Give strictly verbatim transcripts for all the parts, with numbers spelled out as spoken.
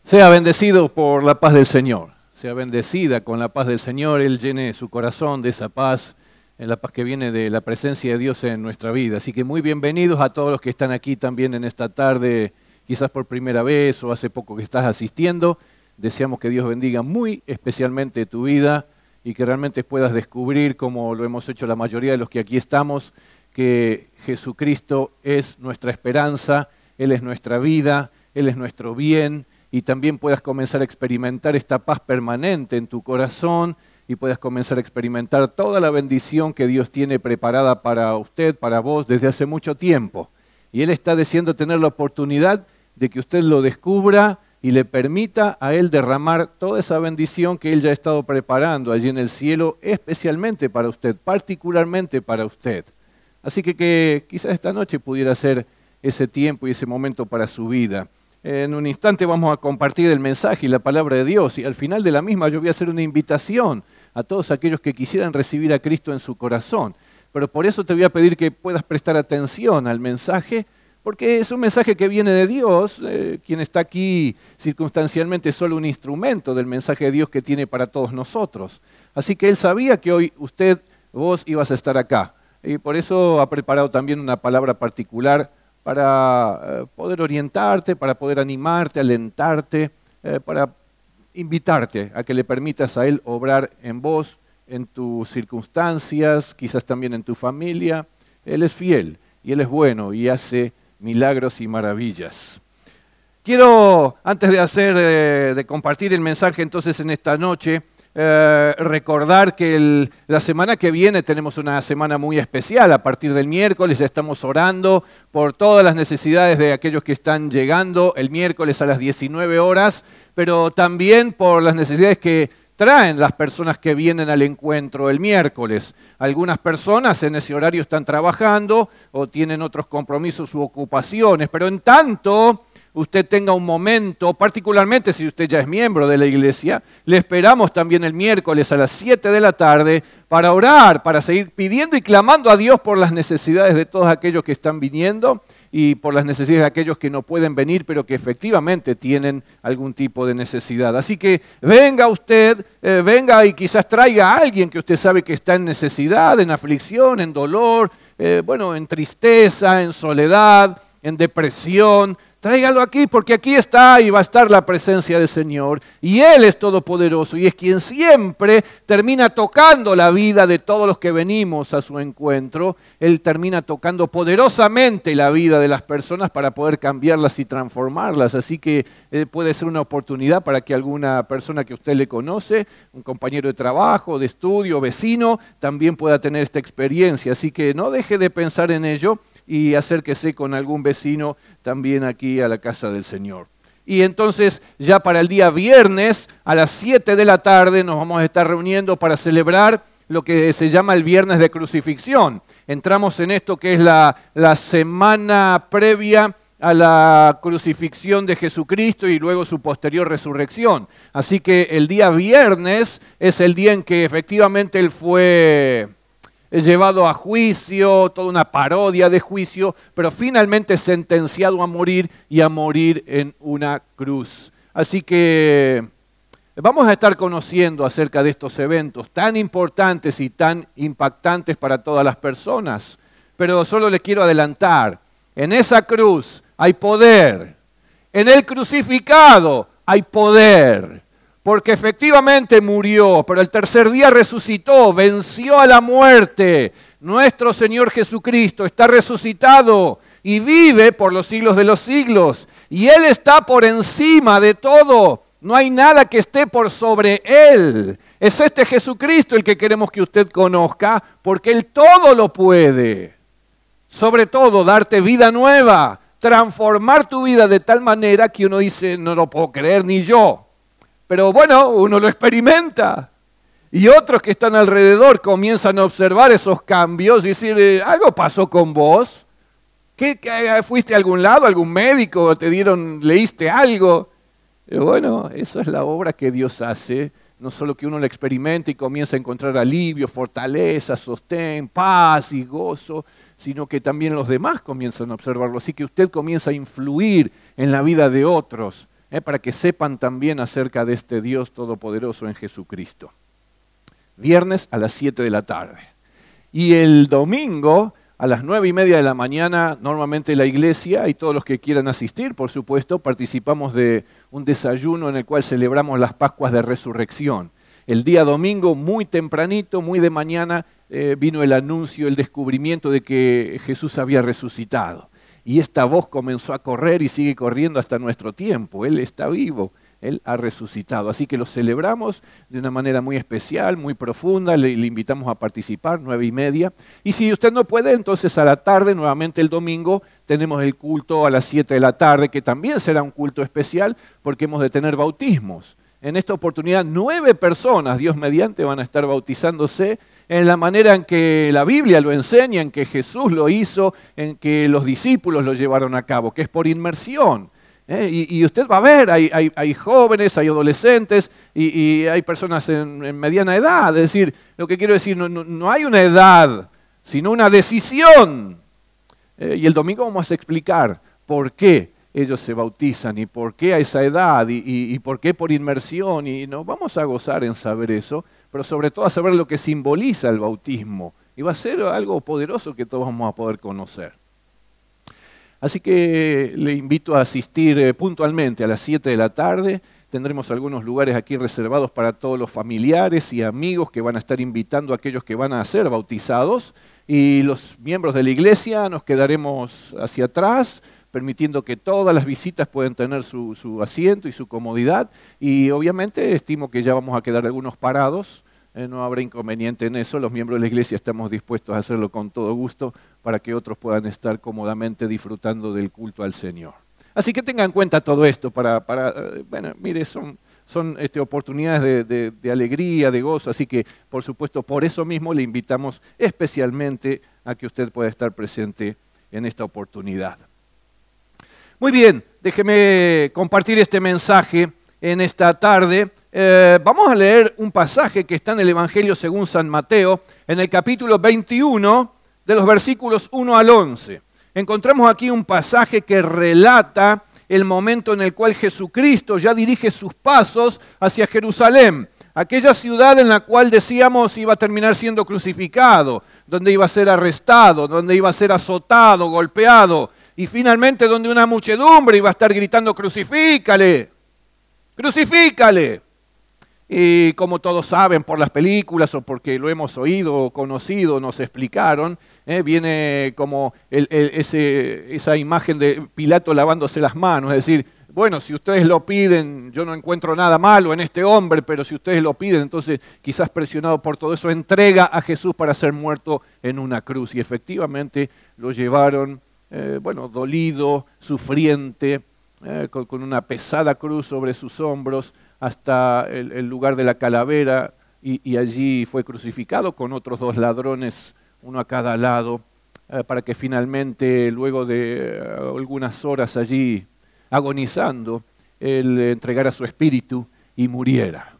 Sea bendecido por la paz del Señor, sea bendecida con la paz del Señor, Él llene su corazón de esa paz, en la paz que viene de la presencia de Dios en nuestra vida. Así que muy bienvenidos a todos los que están aquí también en esta tarde, quizás por primera vez o hace poco que estás asistiendo. Deseamos que Dios bendiga muy especialmente tu vida y que realmente puedas descubrir, como lo hemos hecho la mayoría de los que aquí estamos, que Jesucristo es nuestra esperanza, Él es nuestra vida, Él es nuestro bien, y también puedas comenzar a experimentar esta paz permanente en tu corazón y puedas comenzar a experimentar toda la bendición que Dios tiene preparada para usted, para vos, desde hace mucho tiempo. Y Él está deseando tener la oportunidad de que usted lo descubra y le permita a Él derramar toda esa bendición que Él ya ha estado preparando allí en el cielo, especialmente para usted, particularmente para usted. Así que, que quizás esta noche pudiera ser ese tiempo y ese momento para su vida. En un instante vamos a compartir el mensaje y la palabra de Dios, y al final de la misma yo voy a hacer una invitación a todos aquellos que quisieran recibir a Cristo en su corazón. Pero por eso te voy a pedir que puedas prestar atención al mensaje, porque es un mensaje que viene de Dios. Eh, quien está aquí circunstancialmente es solo un instrumento del mensaje de Dios que tiene para todos nosotros. Así que Él sabía que hoy usted, vos ibas a estar acá, y por eso ha preparado también una palabra particular para poder orientarte, para poder animarte, alentarte, eh, para invitarte a que le permitas a Él obrar en vos, en tus circunstancias, quizás también en tu familia. Él es fiel y Él es bueno y hace milagros y maravillas. Quiero, antes de hacer, eh, de compartir el mensaje entonces en esta noche, Eh, recordar que el, la semana que viene tenemos una semana muy especial. A partir del miércoles estamos orando por todas las necesidades de aquellos que están llegando el miércoles a las diecinueve horas, pero también por las necesidades que traen las personas que vienen al encuentro el miércoles. Algunas personas en ese horario están trabajando o tienen otros compromisos u ocupaciones, pero en tanto usted tenga un momento, particularmente si usted ya es miembro de la iglesia, le esperamos también el miércoles a las siete de la tarde para orar, para seguir pidiendo y clamando a Dios por las necesidades de todos aquellos que están viniendo y por las necesidades de aquellos que no pueden venir, pero que efectivamente tienen algún tipo de necesidad. Así que venga usted, eh, venga y quizás traiga a alguien que usted sabe que está en necesidad, en aflicción, en dolor, eh, bueno, en tristeza, en soledad, en depresión. Tráigalo aquí, porque aquí está y va a estar la presencia del Señor. Y Él es todopoderoso y es quien siempre termina tocando la vida de todos los que venimos a su encuentro. Él termina tocando poderosamente la vida de las personas para poder cambiarlas y transformarlas. Así que eh, puede ser una oportunidad para que alguna persona que usted le conoce, un compañero de trabajo, de estudio, vecino, también pueda tener esta experiencia. Así que no deje de pensar en ello y acérquese con algún vecino también aquí a la casa del Señor. Y entonces ya para el día viernes a las siete de la tarde nos vamos a estar reuniendo para celebrar lo que se llama el Viernes de Crucifixión. Entramos en esto que es la, la semana previa a la crucifixión de Jesucristo y luego su posterior resurrección. Así que el día viernes es el día en que efectivamente Él fue llevado a juicio, toda una parodia de juicio, pero finalmente sentenciado a morir y a morir en una cruz. Así que vamos a estar conociendo acerca de estos eventos tan importantes y tan impactantes para todas las personas. Pero solo les quiero adelantar, en esa cruz hay poder, en el crucificado hay poder. Porque efectivamente murió, pero el tercer día resucitó, venció a la muerte. Nuestro Señor Jesucristo está resucitado y vive por los siglos de los siglos. Y Él está por encima de todo. No hay nada que esté por sobre Él. Es este Jesucristo el que queremos que usted conozca, porque Él todo lo puede. Sobre todo, darte vida nueva, transformar tu vida de tal manera que uno dice, no lo puedo creer ni yo. Pero bueno, uno lo experimenta y otros que están alrededor comienzan a observar esos cambios y decir, eh, algo pasó con vos. ¿Qué, qué, ¿Fuiste a algún lado, algún médico? ¿Te dieron, leíste algo? Y bueno, esa es la obra que Dios hace. No solo que uno la experimente y comienza a encontrar alivio, fortaleza, sostén, paz y gozo, sino que también los demás comienzan a observarlo. Así que usted comienza a influir en la vida de otros eh, para que sepan también acerca de este Dios todopoderoso en Jesucristo. Viernes a las siete de la tarde. Y el domingo a las nueve y media de la mañana, normalmente la iglesia y todos los que quieran asistir, por supuesto, participamos de un desayuno en el cual celebramos las Pascuas de Resurrección. El día domingo, muy tempranito, muy de mañana, eh, vino el anuncio, el descubrimiento de que Jesús había resucitado. Y esta voz comenzó a correr y sigue corriendo hasta nuestro tiempo. Él está vivo, Él ha resucitado. Así que lo celebramos de una manera muy especial, muy profunda. Le, le invitamos a participar, nueve y media. Y si usted no puede, entonces a la tarde, nuevamente el domingo, tenemos el culto a las siete de la tarde, que también será un culto especial porque hemos de tener bautismos. En esta oportunidad, nueve personas, Dios mediante, van a estar bautizándose en la manera en que la Biblia lo enseña, en que Jesús lo hizo, en que los discípulos lo llevaron a cabo, que es por inmersión. ¿eh? Y, y usted va a ver, hay, hay, hay jóvenes, hay adolescentes y, y hay personas en, en mediana edad. Es decir, lo que quiero decir, no, no, no hay una edad, sino una decisión. Eh, y el domingo vamos a explicar por qué ellos se bautizan y por qué a esa edad y, y, y por qué por inmersión. Y nos vamos a gozar en saber eso, pero sobre todo a saber lo que simboliza el bautismo. Y va a ser algo poderoso que todos vamos a poder conocer. Así que le invito a asistir eh, puntualmente a las siete de la tarde. Tendremos algunos lugares aquí reservados para todos los familiares y amigos que van a estar invitando a aquellos que van a ser bautizados. Y los miembros de la iglesia nos quedaremos hacia atrás, permitiendo que todas las visitas puedan tener su, su asiento y su comodidad. Y obviamente estimo que ya vamos a quedar algunos parados. Eh, no habrá inconveniente en eso. Los miembros de la iglesia estamos dispuestos a hacerlo con todo gusto para que otros puedan estar cómodamente disfrutando del culto al Señor. Así que tengan en cuenta todo esto para, para eh, bueno, mire, son, son este, oportunidades de, de, de alegría, de gozo. Así que, por supuesto, por eso mismo le invitamos especialmente a que usted pueda estar presente en esta oportunidad. Muy bien, déjeme compartir este mensaje en esta tarde. Eh, vamos a leer un pasaje que está en el Evangelio según San Mateo, en el capítulo veintiuno, de los versículos uno al once. Encontramos aquí un pasaje que relata el momento en el cual Jesucristo ya dirige sus pasos hacia Jerusalén, aquella ciudad en la cual decíamos iba a terminar siendo crucificado, donde iba a ser arrestado, donde iba a ser azotado, golpeado, y finalmente donde una muchedumbre iba a estar gritando, ¡crucifícale! ¡Crucifícale! Y como todos saben por las películas o porque lo hemos oído o conocido, nos explicaron, eh, viene como el, el, ese, esa imagen de Pilato lavándose las manos, es decir, bueno, si ustedes lo piden, yo no encuentro nada malo en este hombre, pero si ustedes lo piden, entonces quizás presionado por todo eso, entrega a Jesús para ser muerto en una cruz. Y efectivamente lo llevaron, eh, bueno, dolido, sufriente, eh, con, con una pesada cruz sobre sus hombros, hasta el, el lugar de la calavera, y, y allí fue crucificado con otros dos ladrones, uno a cada lado, eh, para que finalmente, luego de eh, algunas horas allí agonizando, él entregara su espíritu y muriera.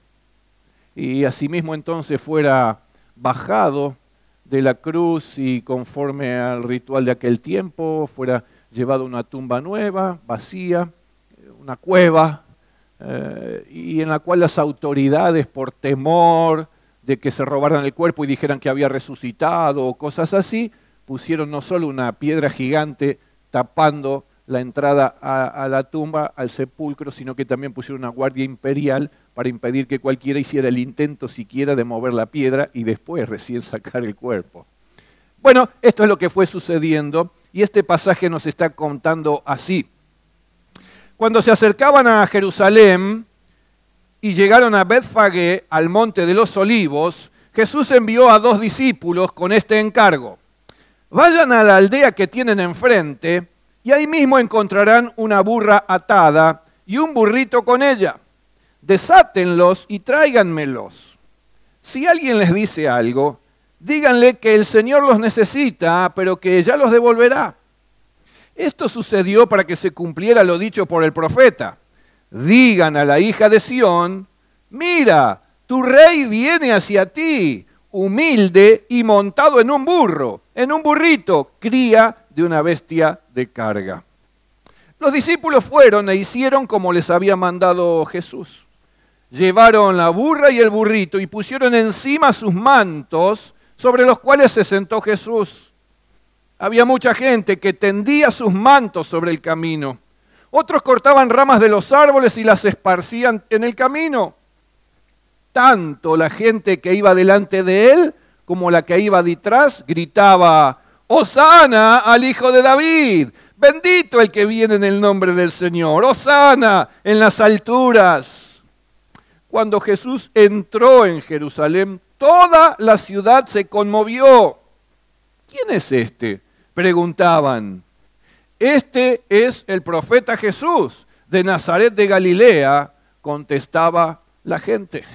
Y asimismo entonces fuera bajado de la cruz y conforme al ritual de aquel tiempo, fuera llevado a una tumba nueva, vacía, una cueva, Eh, y en la cual las autoridades, por temor de que se robaran el cuerpo y dijeran que había resucitado o cosas así, pusieron no solo una piedra gigante tapando la entrada a, a la tumba, al sepulcro, sino que también pusieron una guardia imperial para impedir que cualquiera hiciera el intento siquiera de mover la piedra y después recién sacar el cuerpo. Bueno, esto es lo que fue sucediendo y este pasaje nos está contando así. Cuando se acercaban a Jerusalén y llegaron a Betfagé, al monte de los olivos, Jesús envió a dos discípulos con este encargo. Vayan a la aldea que tienen enfrente y ahí mismo encontrarán una burra atada y un burrito con ella. Desátenlos y tráiganmelos. Si alguien les dice algo, díganle que el Señor los necesita, pero que ya los devolverá. Esto sucedió para que se cumpliera lo dicho por el profeta. Digan a la hija de Sión, mira, tu rey viene hacia ti, humilde y montado en un burro, en un burrito, cría de una bestia de carga. Los discípulos fueron e hicieron como les había mandado Jesús. Llevaron la burra y el burrito y pusieron encima sus mantos, sobre los cuales se sentó Jesús. Había mucha gente que tendía sus mantos sobre el camino. Otros cortaban ramas de los árboles y las esparcían en el camino. Tanto la gente que iba delante de él como la que iba detrás gritaba: ¡Hosana al Hijo de David! ¡Bendito el que viene en el nombre del Señor! ¡Hosana en las alturas! Cuando Jesús entró en Jerusalén, toda la ciudad se conmovió. ¿Quién es este?, preguntaban. Este es el profeta Jesús, de Nazaret de Galilea, contestaba la gente.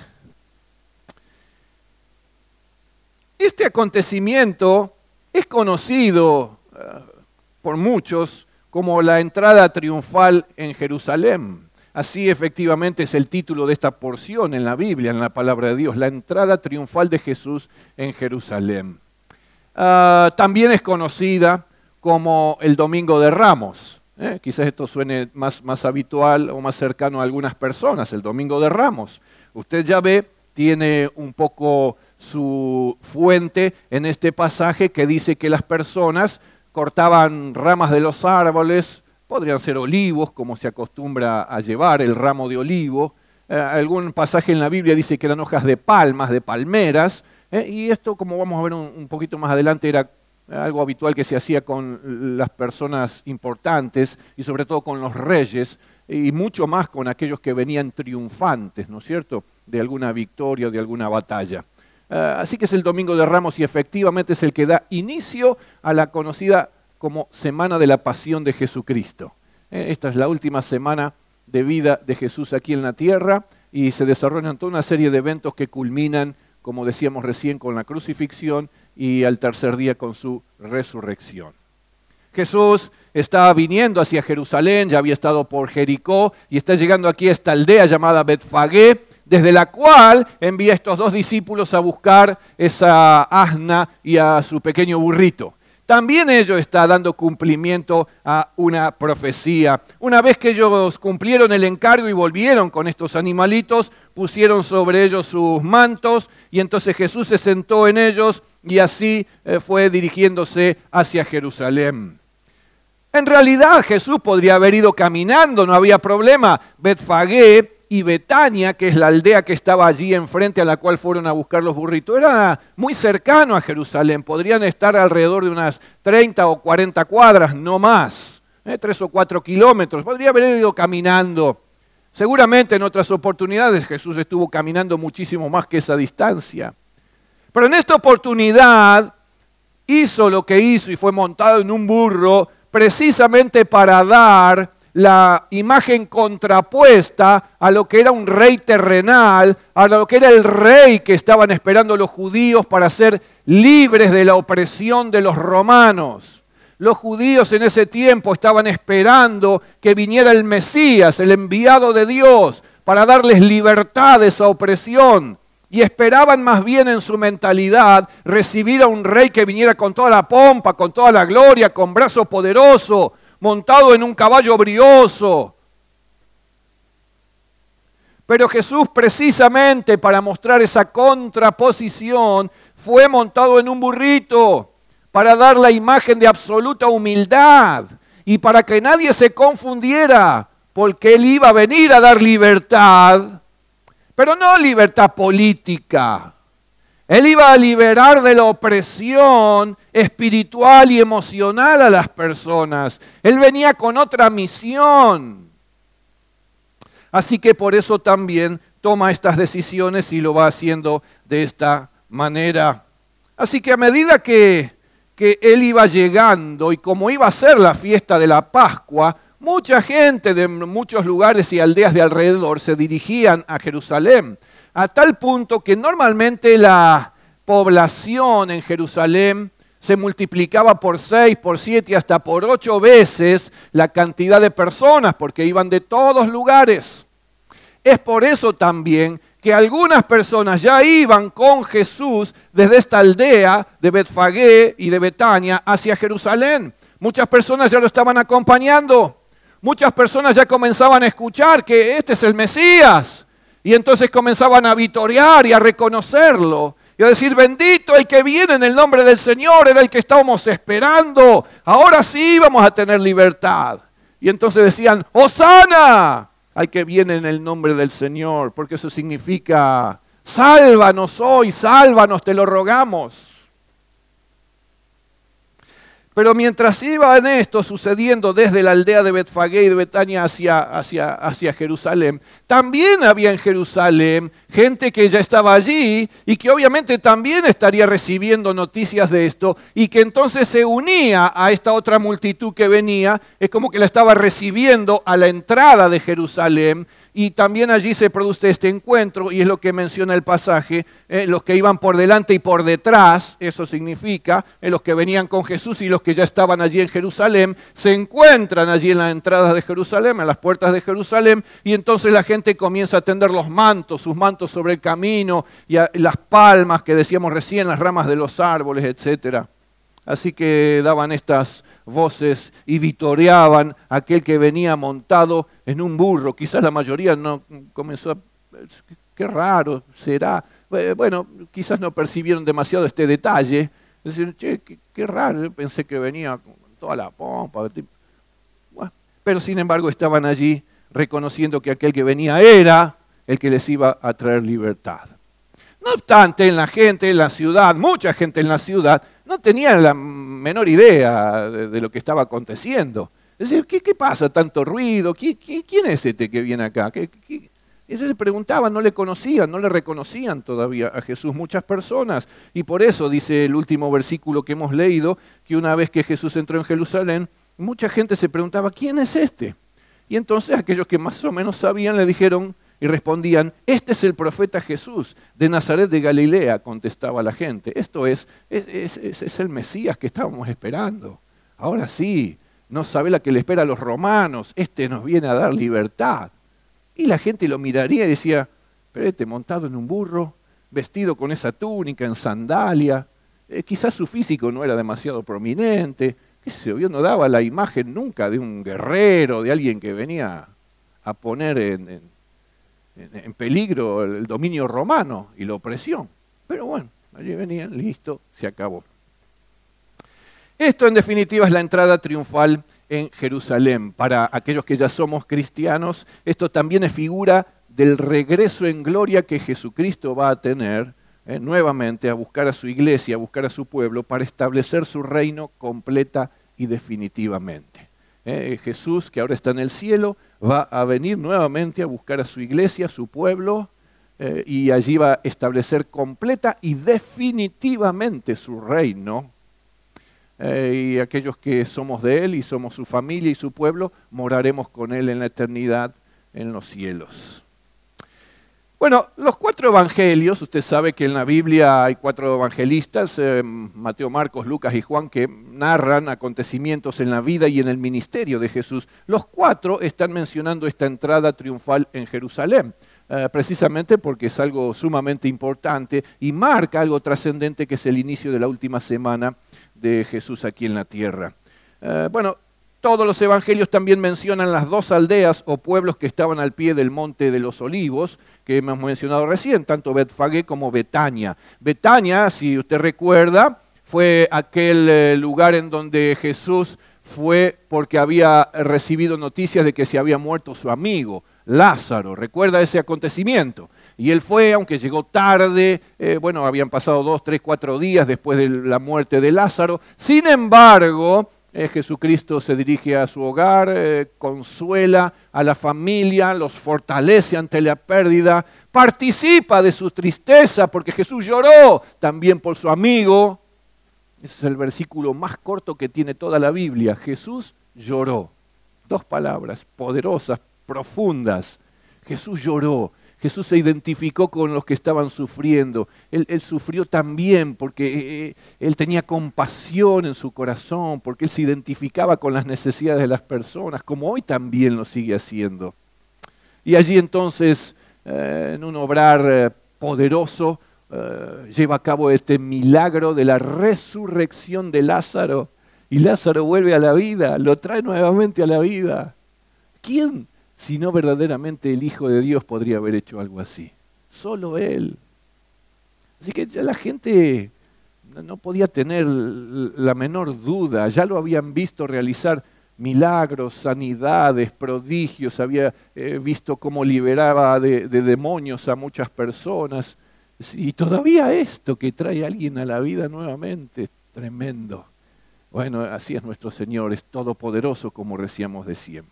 Este acontecimiento es conocido uh, por muchos como la entrada triunfal en Jerusalén. Así efectivamente es el título de esta porción en la Biblia, en la palabra de Dios, la entrada triunfal de Jesús en Jerusalén. Uh, también es conocida como el Domingo de Ramos. ¿eh? Quizás esto suene más, más habitual o más cercano a algunas personas, el Domingo de Ramos. Usted ya ve, tiene un poco su fuente en este pasaje que dice que las personas cortaban ramas de los árboles, podrían ser olivos, como se acostumbra a llevar el ramo de olivo. Eh, algún pasaje en la Biblia dice que eran hojas de palmas, de palmeras, eh, y esto, como vamos a ver un, un poquito más adelante, era algo habitual que se hacía con las personas importantes y sobre todo con los reyes y mucho más con aquellos que venían triunfantes, ¿no es cierto?, de alguna victoria o de alguna batalla. Uh, así que es el Domingo de Ramos y efectivamente es el que da inicio a la conocida como Semana de la Pasión de Jesucristo. Eh, esta es la última semana de vida de Jesús aquí en la tierra y se desarrollan toda una serie de eventos que culminan, como decíamos recién, con la crucifixión y al tercer día con su resurrección. Jesús está viniendo hacia Jerusalén, ya había estado por Jericó y está llegando aquí a esta aldea llamada Betfagé, desde la cual envía a estos dos discípulos a buscar esa asna y a su pequeño burrito. También ello está dando cumplimiento a una profecía. Una vez que ellos cumplieron el encargo y volvieron con estos animalitos, pusieron sobre ellos sus mantos y entonces Jesús se sentó en ellos y así fue dirigiéndose hacia Jerusalén. En realidad Jesús podría haber ido caminando, no había problema. Betfagé y Betania, que es la aldea que estaba allí enfrente a la cual fueron a buscar los burritos, era muy cercano a Jerusalén, podrían estar alrededor de unas treinta o cuarenta cuadras, no más, ¿eh? tres o cuatro kilómetros, podría haber ido caminando. Seguramente en otras oportunidades Jesús estuvo caminando muchísimo más que esa distancia. Pero en esta oportunidad hizo lo que hizo y fue montado en un burro precisamente para dar la imagen contrapuesta a lo que era un rey terrenal, a lo que era el rey que estaban esperando los judíos para ser libres de la opresión de los romanos. Los judíos en ese tiempo estaban esperando que viniera el Mesías, el enviado de Dios, para darles libertad de esa opresión. Y esperaban más bien en su mentalidad recibir a un rey que viniera con toda la pompa, con toda la gloria, con brazo poderoso, montado en un caballo brioso. Pero Jesús, precisamente para mostrar esa contraposición, fue montado en un burrito para dar la imagen de absoluta humildad y para que nadie se confundiera, porque Él iba a venir a dar libertad, pero no libertad política. Él iba a liberar de la opresión espiritual y emocional a las personas. Él venía con otra misión. Así que por eso también toma estas decisiones y lo va haciendo de esta manera. Así que a medida que, que él iba llegando y como iba a ser la fiesta de la Pascua, mucha gente de muchos lugares y aldeas de alrededor se dirigían a Jerusalén. A tal punto que normalmente la población en Jerusalén se multiplicaba por seis, por siete y hasta por ocho veces la cantidad de personas, porque iban de todos lugares. Es por eso también que algunas personas ya iban con Jesús desde esta aldea de Betfagé y de Betania hacia Jerusalén. Muchas personas ya lo estaban acompañando. muchas personas ya comenzaban a escuchar que este es el Mesías. Y entonces comenzaban a vitorear y a reconocerlo. Y a decir, bendito el que viene en el nombre del Señor, era el que estábamos esperando. Ahora sí vamos a tener libertad. Y entonces decían, ¡Hosana! Al que viene en el nombre del Señor, porque eso significa, sálvanos hoy, sálvanos, te lo rogamos. Pero mientras iba en esto sucediendo desde la aldea de Betfagé y de Betania hacia, hacia, hacia Jerusalén, también había en Jerusalén gente que ya estaba allí y que obviamente también estaría recibiendo noticias de esto y que entonces se unía a esta otra multitud que venía, es como que la estaba recibiendo a la entrada de Jerusalén. Y también allí se produce este encuentro, y es lo que menciona el pasaje, eh, los que iban por delante y por detrás, eso significa, eh, los que venían con Jesús y los que ya estaban allí en Jerusalén, se encuentran allí en las entradas de Jerusalén, en las puertas de Jerusalén, y entonces la gente comienza a tender los mantos, sus mantos sobre el camino, y a, las palmas que decíamos recién, las ramas de los árboles, etcétera. Así que daban estas voces y vitoreaban a aquel que venía montado en un burro. Quizás la mayoría no comenzó a... Qué raro será. Bueno, quizás no percibieron demasiado este detalle. Es decir, che, qué, qué raro, yo pensé que venía con toda la pompa. Bueno, pero sin embargo estaban allí reconociendo que aquel que venía era el que les iba a traer libertad. No obstante, en la gente, en la ciudad, mucha gente en la ciudad, no tenía la menor idea de, de lo que estaba aconteciendo. Es decir, ¿qué, qué pasa? ¿Tanto ruido? ¿Qué, qué, ¿Quién es este que viene acá? ¿Qué, qué? Ellos se preguntaban, no le conocían, no le reconocían todavía a Jesús muchas personas. Y por eso dice el último versículo que hemos leído, que una vez que Jesús entró en Jerusalén, mucha gente se preguntaba, ¿quién es este? Y entonces aquellos que más o menos sabían le dijeron, y respondían, este es el profeta Jesús, de Nazaret de Galilea, contestaba la gente. Esto es, es, es, es el Mesías que estábamos esperando. Ahora sí, no sabe la que le espera a los romanos, este nos viene a dar libertad. Y la gente lo miraría y decía, pero este montado en un burro, vestido con esa túnica, en sandalia, eh, quizás su físico no era demasiado prominente, qué sé yo, no daba la imagen nunca de un guerrero, de alguien que venía a poner en... en en peligro el dominio romano y la opresión. Pero bueno, allí venían, listo, se acabó. Esto en definitiva es la entrada triunfal en Jerusalén. Para aquellos que ya somos cristianos, esto también es figura del regreso en gloria que Jesucristo va a tener eh, nuevamente a buscar a su iglesia, a buscar a su pueblo, para establecer su reino completa y definitivamente. Eh, Jesús, que ahora está en el cielo, va a venir nuevamente a buscar a su iglesia, a su pueblo, eh, y allí va a establecer completa y definitivamente su reino. Eh, y aquellos que somos de Él y somos su familia y su pueblo, moraremos con Él en la eternidad en los cielos. Bueno, los cuatro evangelios, usted sabe que en la Biblia hay cuatro evangelistas, eh, Mateo, Marcos, Lucas y Juan, que narran acontecimientos en la vida y en el ministerio de Jesús. Los cuatro están mencionando esta entrada triunfal en Jerusalén, eh, precisamente porque es algo sumamente importante y marca algo trascendente que es el inicio de la última semana de Jesús aquí en la tierra. Eh, bueno, todos los evangelios también mencionan las dos aldeas o pueblos que estaban al pie del monte de los Olivos, que hemos mencionado recién, tanto Betfagé como Betania. Betania, si usted recuerda, fue aquel lugar en donde Jesús fue porque había recibido noticias de que se había muerto su amigo, Lázaro. ¿Recuerda ese acontecimiento? Y él fue, aunque llegó tarde, eh, bueno, habían pasado dos, tres, cuatro días después de la muerte de Lázaro. Sin embargo, Eh, Jesucristo se dirige a su hogar, eh, consuela a la familia, los fortalece ante la pérdida, participa de su tristeza porque Jesús lloró también por su amigo. Ese es el versículo más corto que tiene toda la Biblia. Jesús lloró. Dos palabras poderosas, profundas. Jesús lloró. Jesús se identificó con los que estaban sufriendo. Él, él sufrió también porque él tenía compasión en su corazón, porque él se identificaba con las necesidades de las personas, como hoy también lo sigue haciendo. Y allí entonces, eh, en un obrar eh, poderoso, eh, lleva a cabo este milagro de la resurrección de Lázaro. Y Lázaro vuelve a la vida, lo trae nuevamente a la vida. ¿quién, si no verdaderamente el Hijo de Dios, podría haber hecho algo así? Solo Él. Así que ya la gente no podía tener la menor duda, ya lo habían visto realizar milagros, sanidades, prodigios, había eh, visto cómo liberaba de, de demonios a muchas personas. Y todavía esto que trae a alguien a la vida nuevamente, es tremendo. Bueno, así es nuestro Señor, es todopoderoso, como decíamos de siempre.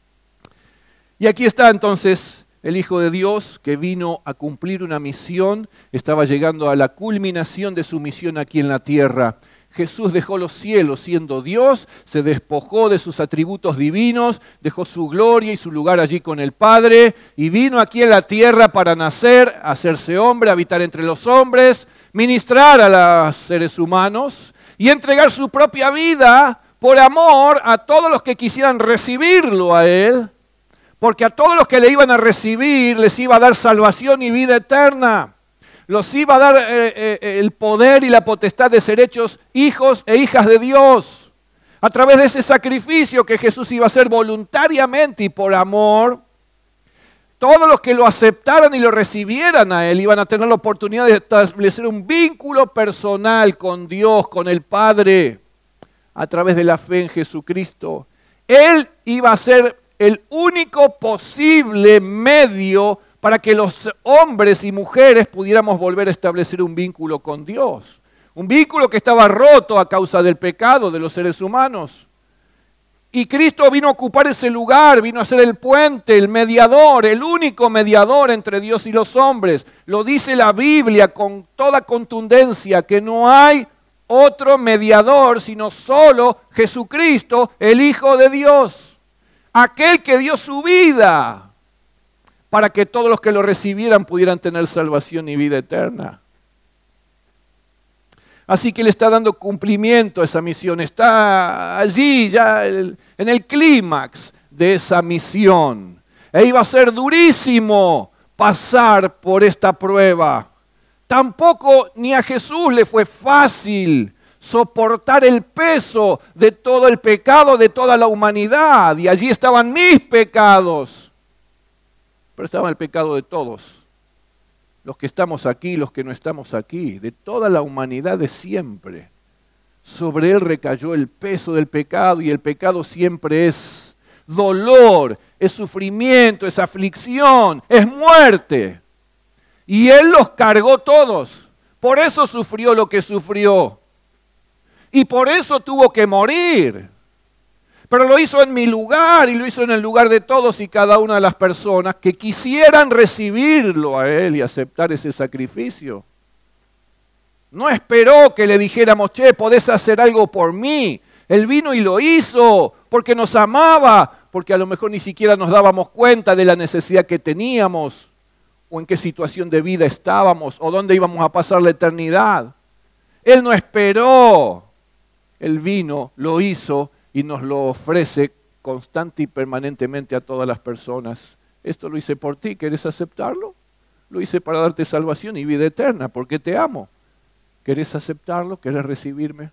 Y aquí está entonces el Hijo de Dios que vino a cumplir una misión, estaba llegando a la culminación de su misión aquí en la tierra. Jesús dejó los cielos siendo Dios, se despojó de sus atributos divinos, dejó su gloria y su lugar allí con el Padre y vino aquí en la tierra para nacer, hacerse hombre, habitar entre los hombres, ministrar a los seres humanos y entregar su propia vida por amor a todos los que quisieran recibirlo a Él, porque a todos los que le iban a recibir les iba a dar salvación y vida eterna. Los iba a dar eh, eh, el poder y la potestad de ser hechos hijos e hijas de Dios. A través de ese sacrificio que Jesús iba a hacer voluntariamente y por amor, todos los que lo aceptaran y lo recibieran a Él iban a tener la oportunidad de establecer un vínculo personal con Dios, con el Padre, a través de la fe en Jesucristo. Él iba a ser el único posible medio para que los hombres y mujeres pudiéramos volver a establecer un vínculo con Dios. Un vínculo que estaba roto a causa del pecado de los seres humanos. Y Cristo vino a ocupar ese lugar, vino a ser el puente, el mediador, el único mediador entre Dios y los hombres. Lo dice la Biblia con toda contundencia, que no hay otro mediador sino solo Jesucristo, el Hijo de Dios. Aquel que dio su vida para que todos los que lo recibieran pudieran tener salvación y vida eterna. Así que Él está dando cumplimiento a esa misión, está allí ya en el clímax de esa misión. E iba a ser durísimo pasar por esta prueba. Tampoco ni a Jesús le fue fácil soportar el peso de todo el pecado de toda la humanidad. Y allí estaban mis pecados. Pero estaba el pecado de todos, los que estamos aquí, los que no estamos aquí, de toda la humanidad de siempre. Sobre Él recayó el peso del pecado y el pecado siempre es dolor, es sufrimiento, es aflicción, es muerte. Y Él los cargó todos, por eso sufrió lo que sufrió y por eso tuvo que morir. Pero lo hizo en mi lugar y lo hizo en el lugar de todos y cada una de las personas que quisieran recibirlo a Él y aceptar ese sacrificio. No esperó que le dijéramos, che, podés hacer algo por mí. Él vino y lo hizo porque nos amaba, porque a lo mejor ni siquiera nos dábamos cuenta de la necesidad que teníamos o en qué situación de vida estábamos o dónde íbamos a pasar la eternidad. Él no esperó. Él vino, lo hizo y nos lo ofrece constante y permanentemente a todas las personas. Esto lo hice por ti, ¿querés aceptarlo? Lo hice para darte salvación y vida eterna, porque te amo. ¿Querés aceptarlo? ¿Querés recibirme?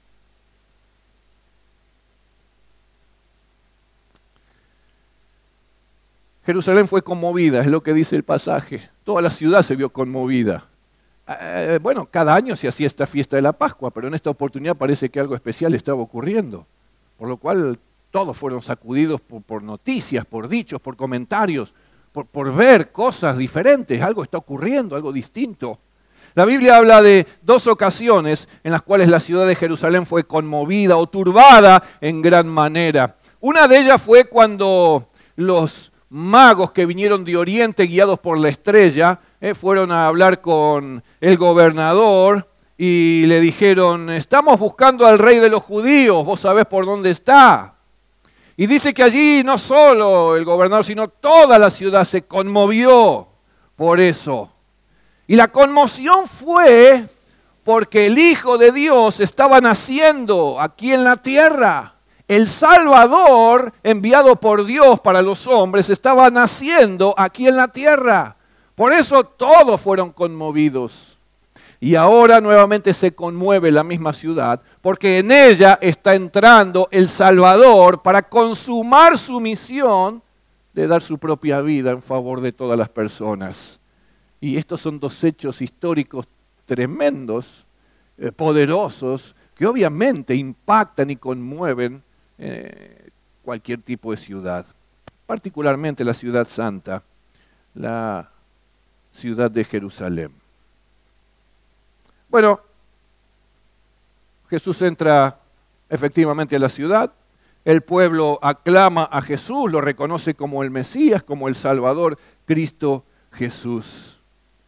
Jerusalén fue conmovida, es lo que dice el pasaje. Toda la ciudad se vio conmovida. Eh, bueno, cada año se hacía esta fiesta de la Pascua, pero en esta oportunidad parece que algo especial estaba ocurriendo. Por lo cual todos fueron sacudidos por, por noticias, por dichos, por comentarios, por, por ver cosas diferentes. Algo está ocurriendo, algo distinto. La Biblia habla de dos ocasiones en las cuales la ciudad de Jerusalén fue conmovida o turbada en gran manera. Una de ellas fue cuando los magos que vinieron de Oriente guiados por la estrella eh, fueron a hablar con el gobernador y le dijeron, estamos buscando al rey de los judíos, vos sabés por dónde está. Y dice que allí no solo el gobernador, sino toda la ciudad se conmovió por eso. Y la conmoción fue porque el Hijo de Dios estaba naciendo aquí en la tierra. El Salvador, enviado por Dios para los hombres, estaba naciendo aquí en la tierra. Por eso todos fueron conmovidos. Y ahora nuevamente se conmueve la misma ciudad, porque en ella está entrando el Salvador para consumar su misión de dar su propia vida en favor de todas las personas. Y estos son dos hechos históricos tremendos, eh, poderosos, que obviamente impactan y conmueven eh, cualquier tipo de ciudad, particularmente la ciudad santa, la ciudad de Jerusalén. Bueno, Jesús entra efectivamente a la ciudad, el pueblo aclama a Jesús, lo reconoce como el Mesías, como el Salvador, Cristo Jesús.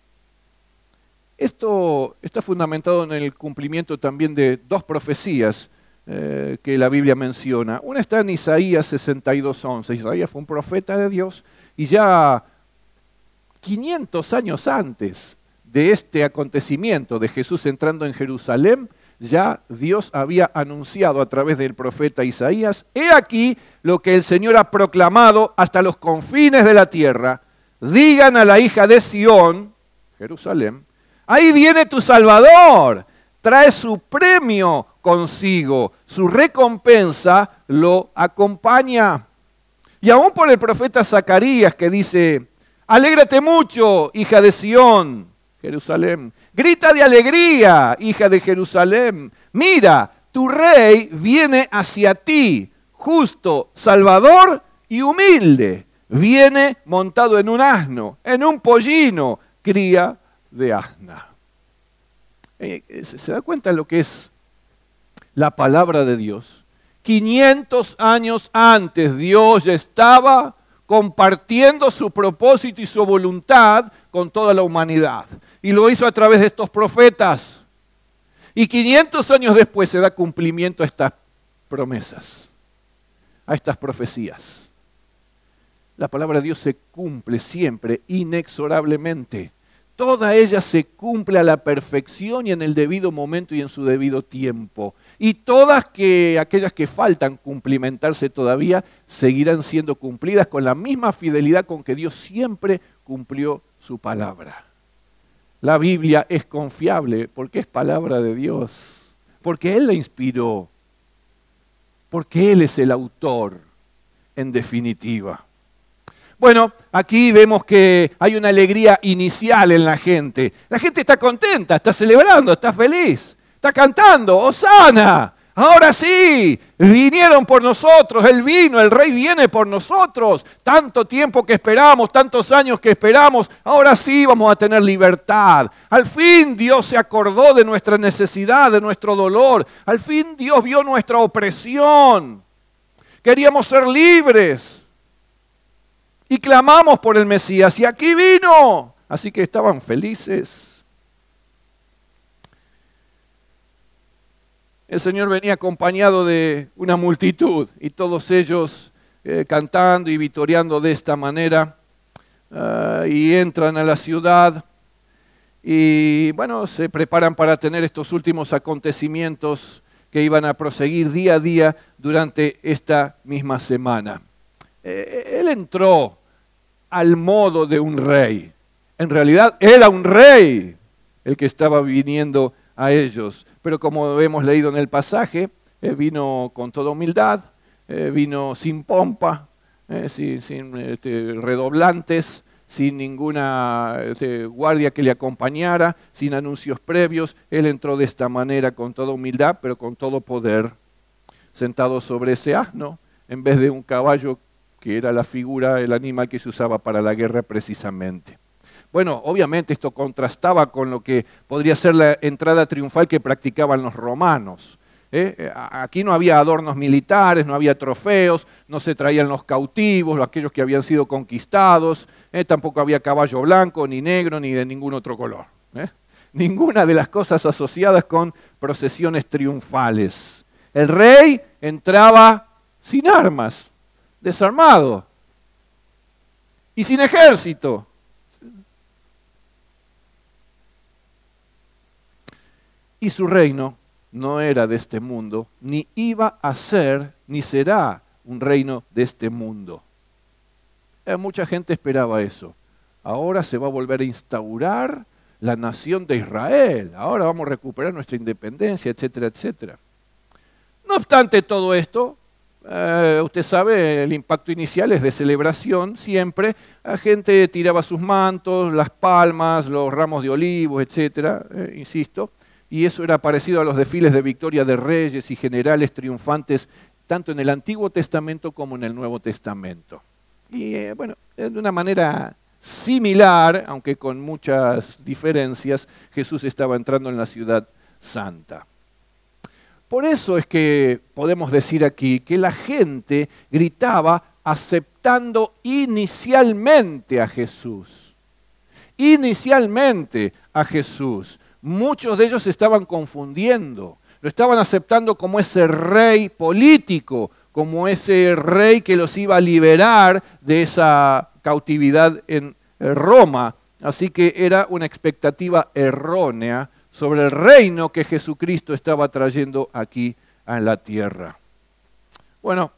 Esto está fundamentado en el cumplimiento también de dos profecías eh, que la Biblia menciona. Una está en Isaías sesenta y dos, once. Isaías fue un profeta de Dios y ya quinientos años antes de este acontecimiento de Jesús entrando en Jerusalén, ya Dios había anunciado a través del profeta Isaías: he aquí lo que el Señor ha proclamado hasta los confines de la tierra. Digan a la hija de Sión, Jerusalén, ahí viene tu Salvador, trae su premio consigo, su recompensa lo acompaña. Y aún por el profeta Zacarías, que dice: alégrate mucho, hija de Sión, Jerusalén. Grita de alegría, hija de Jerusalén. Mira, tu rey viene hacia ti, justo, salvador y humilde. Viene montado en un asno, en un pollino, cría de asna. ¿Se da cuenta de lo que es la palabra de Dios? quinientos años antes Dios ya estaba compartiendo su propósito y su voluntad con toda la humanidad. Y lo hizo a través de estos profetas. Y quinientos años después se da cumplimiento a estas promesas, a estas profecías. La palabra de Dios se cumple siempre, inexorablemente. Toda ella se cumple a la perfección y en el debido momento y en su debido tiempo. Y todas que, aquellas que faltan cumplimentarse todavía seguirán siendo cumplidas con la misma fidelidad con que Dios siempre cumplió su palabra. La Biblia es confiable porque es palabra de Dios, porque Él la inspiró, porque Él es el autor, en definitiva. Bueno, aquí vemos que hay una alegría inicial en la gente. La gente está contenta, está celebrando, está feliz, está cantando, ¡Hosana! Ahora sí, vinieron por nosotros, Él vino, el Rey viene por nosotros. Tanto tiempo que esperamos, tantos años que esperamos, ahora sí vamos a tener libertad. Al fin Dios se acordó de nuestra necesidad, de nuestro dolor. Al fin Dios vio nuestra opresión. Queríamos ser libres. Y clamamos por el Mesías, y aquí vino. Así que estaban felices. El Señor venía acompañado de una multitud, y todos ellos eh, cantando y vitoreando de esta manera. Uh, y entran a la ciudad, y bueno, se preparan para tener estos últimos acontecimientos que iban a proseguir día a día durante esta misma semana. Eh, él entró al modo de un rey. En realidad era un rey el que estaba viniendo a ellos. Pero como hemos leído en el pasaje, eh, vino con toda humildad, eh, vino sin pompa, eh, sin, sin este, redoblantes, sin ninguna este, guardia que le acompañara, sin anuncios previos. Él entró de esta manera con toda humildad, pero con todo poder, sentado sobre ese asno, en vez de un caballo que era la figura, el animal que se usaba para la guerra precisamente. Bueno, obviamente esto contrastaba con lo que podría ser la entrada triunfal que practicaban los romanos. ¿eh? Aquí no había adornos militares, no había trofeos, no se traían los cautivos, aquellos que habían sido conquistados, ¿eh? Tampoco había caballo blanco, ni negro, ni de ningún otro color. ¿eh? Ninguna de las cosas asociadas con procesiones triunfales. El rey entraba sin armas, desarmado y sin ejército. Y su reino no era de este mundo, ni iba a ser, ni será un reino de este mundo. Eh, mucha gente esperaba eso. Ahora se va a volver a instaurar la nación de Israel. Ahora vamos a recuperar nuestra independencia, etcétera, etcétera. No obstante todo esto, Eh, usted sabe, el impacto inicial es de celebración siempre. La gente tiraba sus mantos, las palmas, los ramos de olivos, etcétera, eh, insisto. Y eso era parecido a los desfiles de victoria de reyes y generales triunfantes, tanto en el Antiguo Testamento como en el Nuevo Testamento. Y eh, bueno, de una manera similar, aunque con muchas diferencias, Jesús estaba entrando en la ciudad santa. Por eso es que podemos decir aquí que la gente gritaba aceptando inicialmente a Jesús. Inicialmente a Jesús. Muchos de ellos se estaban confundiendo. Lo estaban aceptando como ese rey político, como ese rey que los iba a liberar de esa cautividad en Roma. Así que era una expectativa errónea sobre el reino que Jesucristo estaba trayendo aquí a la tierra. Bueno,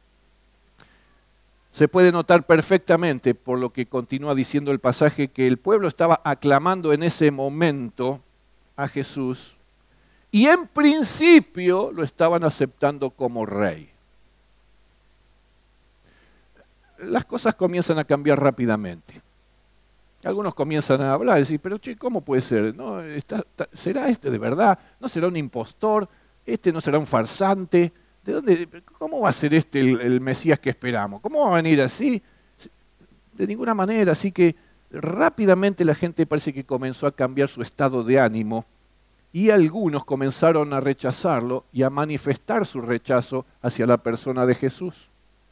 se puede notar perfectamente, por lo que continúa diciendo el pasaje, que el pueblo estaba aclamando en ese momento a Jesús y en principio lo estaban aceptando como rey. Las cosas comienzan a cambiar rápidamente. Algunos comienzan a hablar y decir, pero che, ¿cómo puede ser? ¿No? Está, está, ¿Será este de verdad? ¿No será un impostor? ¿Este no será un farsante? ¿De dónde? ¿Cómo va a ser este el, el Mesías que esperamos? ¿Cómo va a venir así? De ninguna manera. Así que rápidamente la gente parece que comenzó a cambiar su estado de ánimo y algunos comenzaron a rechazarlo y a manifestar su rechazo hacia la persona de Jesús.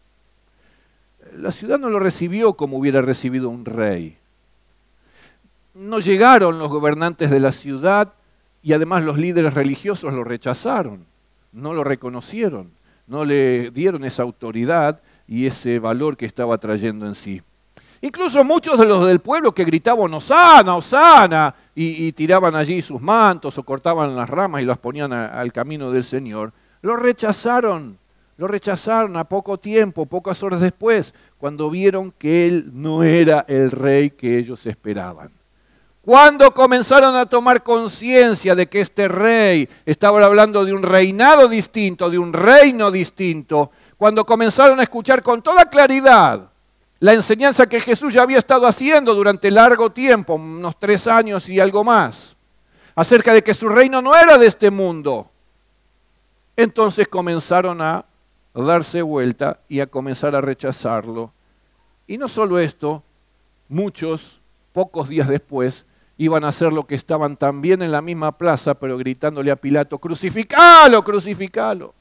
La ciudad no lo recibió como hubiera recibido un rey. No llegaron los gobernantes de la ciudad y además los líderes religiosos lo rechazaron, no lo reconocieron, no le dieron esa autoridad y ese valor que estaba trayendo en sí. Incluso muchos de los del pueblo que gritaban Hosana, Hosana, y, y tiraban allí sus mantos o cortaban las ramas y las ponían a, al camino del Señor, lo rechazaron, lo rechazaron a poco tiempo, pocas horas después, cuando vieron que él no era el rey que ellos esperaban. Cuando comenzaron a tomar conciencia de que este rey estaba hablando de un reinado distinto, de un reino distinto, cuando comenzaron a escuchar con toda claridad la enseñanza que Jesús ya había estado haciendo durante largo tiempo, unos tres años y algo más, acerca de que su reino no era de este mundo, entonces comenzaron a darse vuelta y a comenzar a rechazarlo. Y no solo esto, muchos, pocos días después, iban a hacer lo que estaban también en la misma plaza, pero gritándole a Pilato, crucificalo, crucificalo.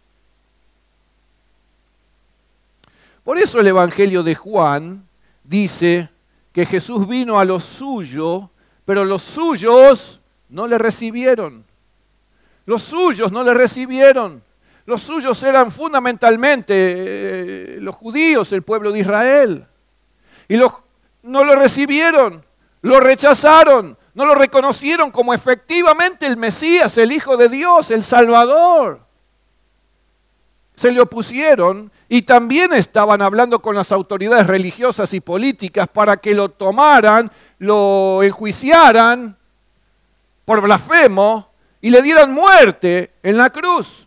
Por eso el Evangelio de Juan dice que Jesús vino a los suyos, pero los suyos no le recibieron. Los suyos no le recibieron. Los suyos eran fundamentalmente eh, los judíos, el pueblo de Israel. Y los, no lo recibieron, lo rechazaron. No lo reconocieron como efectivamente el Mesías, el Hijo de Dios, el Salvador. Se le opusieron y también estaban hablando con las autoridades religiosas y políticas para que lo tomaran, lo enjuiciaran por blasfemo y le dieran muerte en la cruz.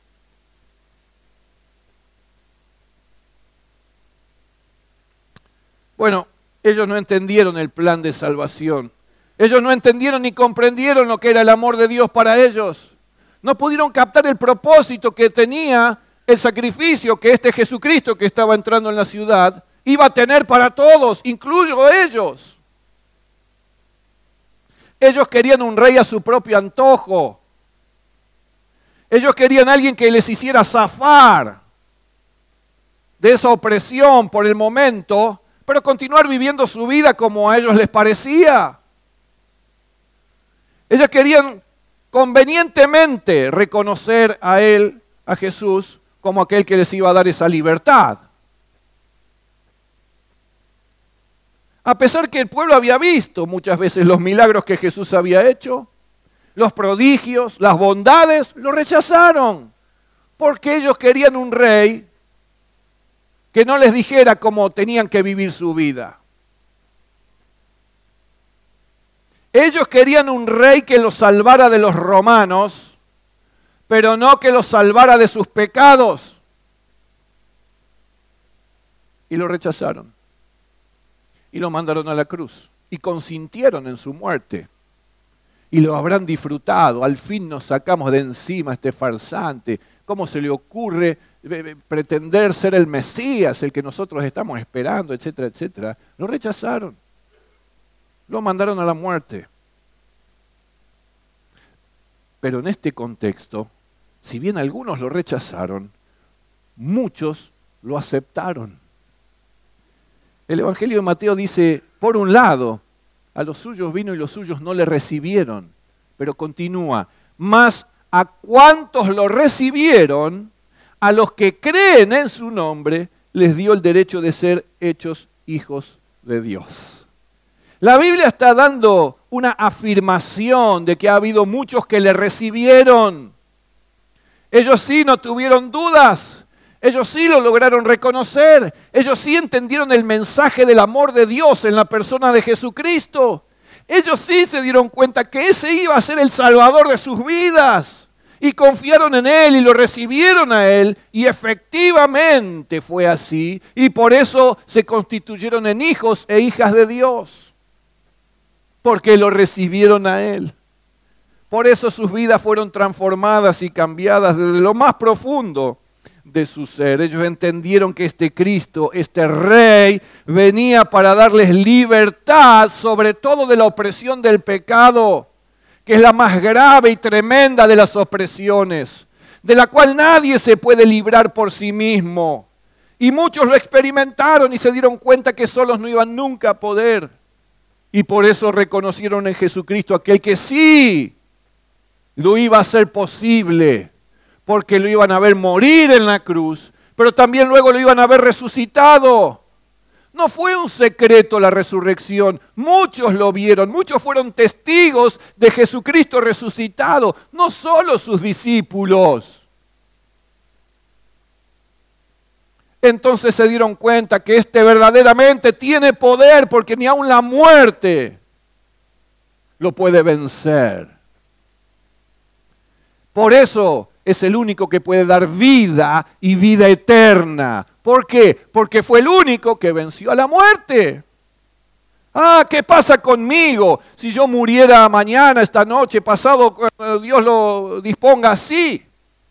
Bueno, ellos no entendieron el plan de salvación. Ellos no entendieron ni comprendieron lo que era el amor de Dios para ellos. No pudieron captar el propósito que tenía el sacrificio que este Jesucristo que estaba entrando en la ciudad iba a tener para todos, incluyo ellos. Ellos querían un rey a su propio antojo. Ellos querían a alguien que les hiciera zafar de esa opresión por el momento, pero continuar viviendo su vida como a ellos les parecía. Ellos querían convenientemente reconocer a él, a Jesús, como aquel que les iba a dar esa libertad. A pesar que el pueblo había visto muchas veces los milagros que Jesús había hecho, los prodigios, las bondades, lo rechazaron, porque ellos querían un rey que no les dijera cómo tenían que vivir su vida. Ellos querían un rey que los salvara de los romanos, pero no que los salvara de sus pecados. Y lo rechazaron. Y lo mandaron a la cruz. Y consintieron en su muerte. Y lo habrán disfrutado. Al fin nos sacamos de encima a este farsante. ¿Cómo se le ocurre pretender ser el Mesías, el que nosotros estamos esperando, etcétera, etcétera? Lo rechazaron. Lo mandaron a la muerte. Pero en este contexto, si bien algunos lo rechazaron, muchos lo aceptaron. El Evangelio de Mateo dice, por un lado, a los suyos vino y los suyos no le recibieron, pero continúa, mas a cuantos lo recibieron, a los que creen en su nombre, les dio el derecho de ser hechos hijos de Dios. La Biblia está dando una afirmación de que ha habido muchos que le recibieron. Ellos sí no tuvieron dudas. Ellos sí lo lograron reconocer. Ellos sí entendieron el mensaje del amor de Dios en la persona de Jesucristo. Ellos sí se dieron cuenta que ese iba a ser el Salvador de sus vidas. Y confiaron en Él y lo recibieron a Él. Y efectivamente fue así. Y por eso se constituyeron en hijos e hijas de Dios. Porque lo recibieron a Él. Por eso sus vidas fueron transformadas y cambiadas desde lo más profundo de su ser. Ellos entendieron que este Cristo, este Rey, venía para darles libertad, sobre todo de la opresión del pecado, que es la más grave y tremenda de las opresiones, de la cual nadie se puede librar por sí mismo. Y muchos lo experimentaron y se dieron cuenta que solos no iban nunca a poder. Y por eso reconocieron en Jesucristo aquel que sí lo iba a hacer posible, porque lo iban a ver morir en la cruz, pero también luego lo iban a ver resucitado. No fue un secreto la resurrección, muchos lo vieron, muchos fueron testigos de Jesucristo resucitado, no solo sus discípulos. Entonces se dieron cuenta que este verdaderamente tiene poder, porque ni aun la muerte lo puede vencer. Por eso es el único que puede dar vida y vida eterna. ¿Por qué? Porque fue el único que venció a la muerte. Ah, ¿qué pasa conmigo si yo muriera mañana, esta noche, pasado, cuando Dios lo disponga así?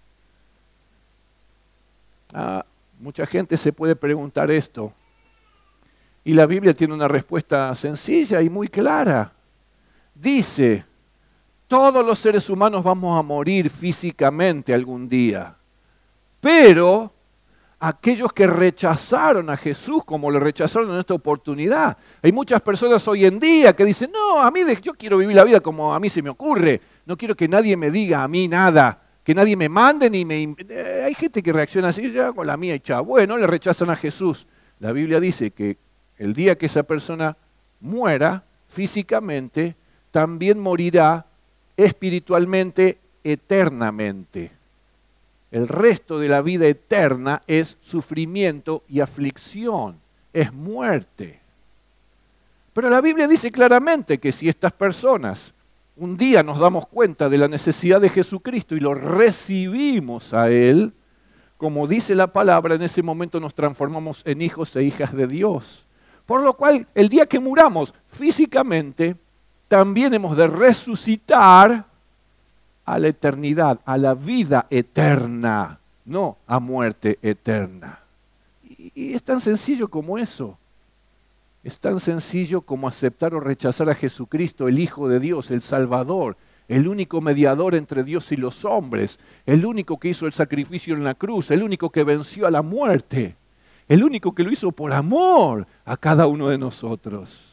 Ah, mucha gente se puede preguntar esto. Y la Biblia tiene una respuesta sencilla y muy clara. Dice, todos los seres humanos vamos a morir físicamente algún día. Pero aquellos que rechazaron a Jesús como lo rechazaron en esta oportunidad. Hay muchas personas hoy en día que dicen, no, a mí yo quiero vivir la vida como a mí se me ocurre. No quiero que nadie me diga a mí nada. Que nadie me mande ni me... Eh, hay gente que reacciona así, yo hago la mía y chao. Bueno, le rechazan a Jesús. La Biblia dice que el día que esa persona muera físicamente, también morirá espiritualmente, eternamente. El resto de la vida eterna es sufrimiento y aflicción, es muerte. Pero la Biblia dice claramente que si estas personas un día nos damos cuenta de la necesidad de Jesucristo y lo recibimos a Él, como dice la palabra, en ese momento nos transformamos en hijos e hijas de Dios. Por lo cual, el día que muramos físicamente, también hemos de resucitar a la eternidad, a la vida eterna, no a muerte eterna. Y, y es tan sencillo como eso. Es tan sencillo como aceptar o rechazar a Jesucristo, el Hijo de Dios, el Salvador, el único mediador entre Dios y los hombres, el único que hizo el sacrificio en la cruz, el único que venció a la muerte, el único que lo hizo por amor a cada uno de nosotros.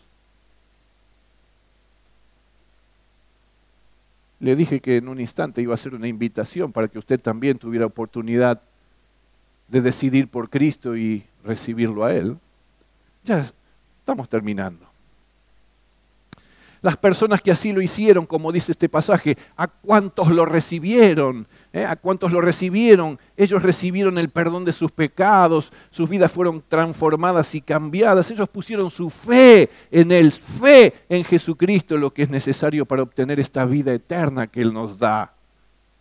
Le dije que en un instante iba a ser una invitación para que usted también tuviera oportunidad de decidir por Cristo y recibirlo a Él. Ya estamos terminando. Las personas que así lo hicieron, como dice este pasaje, ¿a cuántos lo recibieron? ¿Eh? ¿A cuántos lo recibieron? Ellos recibieron el perdón de sus pecados, sus vidas fueron transformadas y cambiadas. Ellos pusieron su fe en Él, fe en Jesucristo, lo que es necesario para obtener esta vida eterna que Él nos da.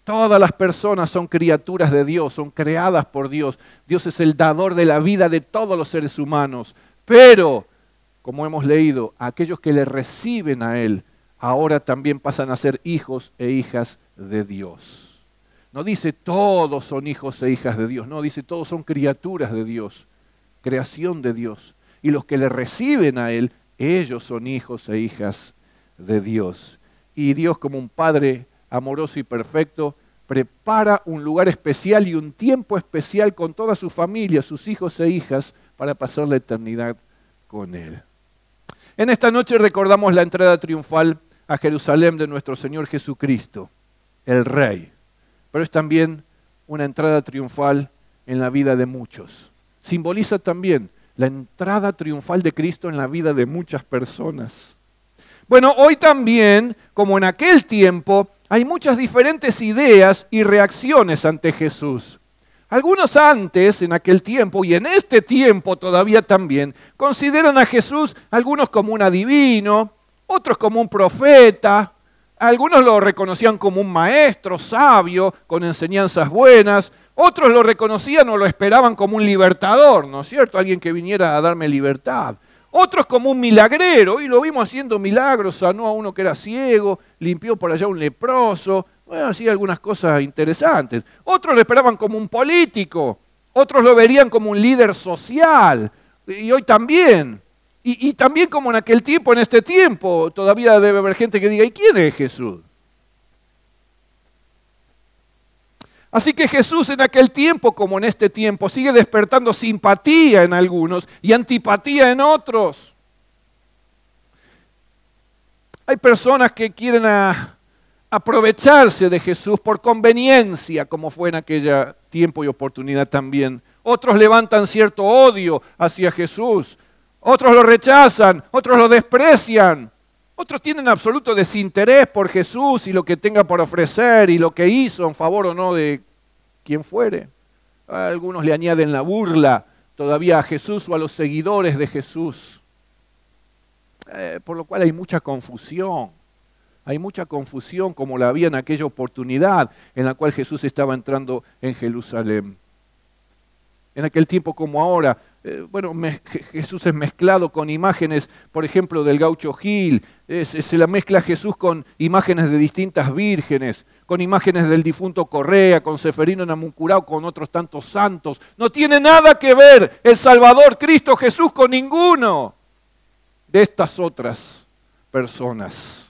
Todas las personas son criaturas de Dios, son creadas por Dios. Dios es el dador de la vida de todos los seres humanos. Pero, como hemos leído, aquellos que le reciben a Él, ahora también pasan a ser hijos e hijas de Dios. No dice todos son hijos e hijas de Dios, no, dice todos son criaturas de Dios, creación de Dios. Y los que le reciben a Él, ellos son hijos e hijas de Dios. Y Dios, como un Padre amoroso y perfecto, prepara un lugar especial y un tiempo especial con toda su familia, sus hijos e hijas, para pasar la eternidad con Él. En esta noche recordamos la entrada triunfal a Jerusalén de nuestro Señor Jesucristo, el Rey. Pero es también una entrada triunfal en la vida de muchos. Simboliza también la entrada triunfal de Cristo en la vida de muchas personas. Bueno, hoy también, como en aquel tiempo, hay muchas diferentes ideas y reacciones ante Jesús. Algunos antes, en aquel tiempo, y en este tiempo todavía también, consideran a Jesús algunos como un adivino, otros como un profeta, algunos lo reconocían como un maestro sabio, con enseñanzas buenas, otros lo reconocían o lo esperaban como un libertador, ¿no es cierto? Alguien que viniera a darme libertad. Otros como un milagrero, y lo vimos haciendo milagros, sanó a uno que era ciego, limpió por allá un leproso, bueno, hacía algunas cosas interesantes. Otros lo esperaban como un político, otros lo verían como un líder social, y hoy también. Y, y también como en aquel tiempo, en este tiempo, todavía debe haber gente que diga, ¿y quién es Jesús? Así que Jesús en aquel tiempo, como en este tiempo, sigue despertando simpatía en algunos y antipatía en otros. Hay personas que quieren a, aprovecharse de Jesús por conveniencia, como fue en aquel tiempo y oportunidad también. Otros levantan cierto odio hacia Jesús, otros lo rechazan, otros lo desprecian. Otros tienen absoluto desinterés por Jesús y lo que tenga por ofrecer y lo que hizo en favor o no de quien fuere. Algunos le añaden la burla todavía a Jesús o a los seguidores de Jesús. Eh, por lo cual hay mucha confusión. Hay mucha confusión como la había en aquella oportunidad en la cual Jesús estaba entrando en Jerusalén. En aquel tiempo como ahora, eh, bueno, me, Jesús es mezclado con imágenes, por ejemplo, del Gaucho Gil, es, es, se la mezcla Jesús con imágenes de distintas vírgenes, con imágenes del difunto Correa, con Seferino Namuncurao, con otros tantos santos. No tiene nada que ver el Salvador Cristo Jesús con ninguno de estas otras personas.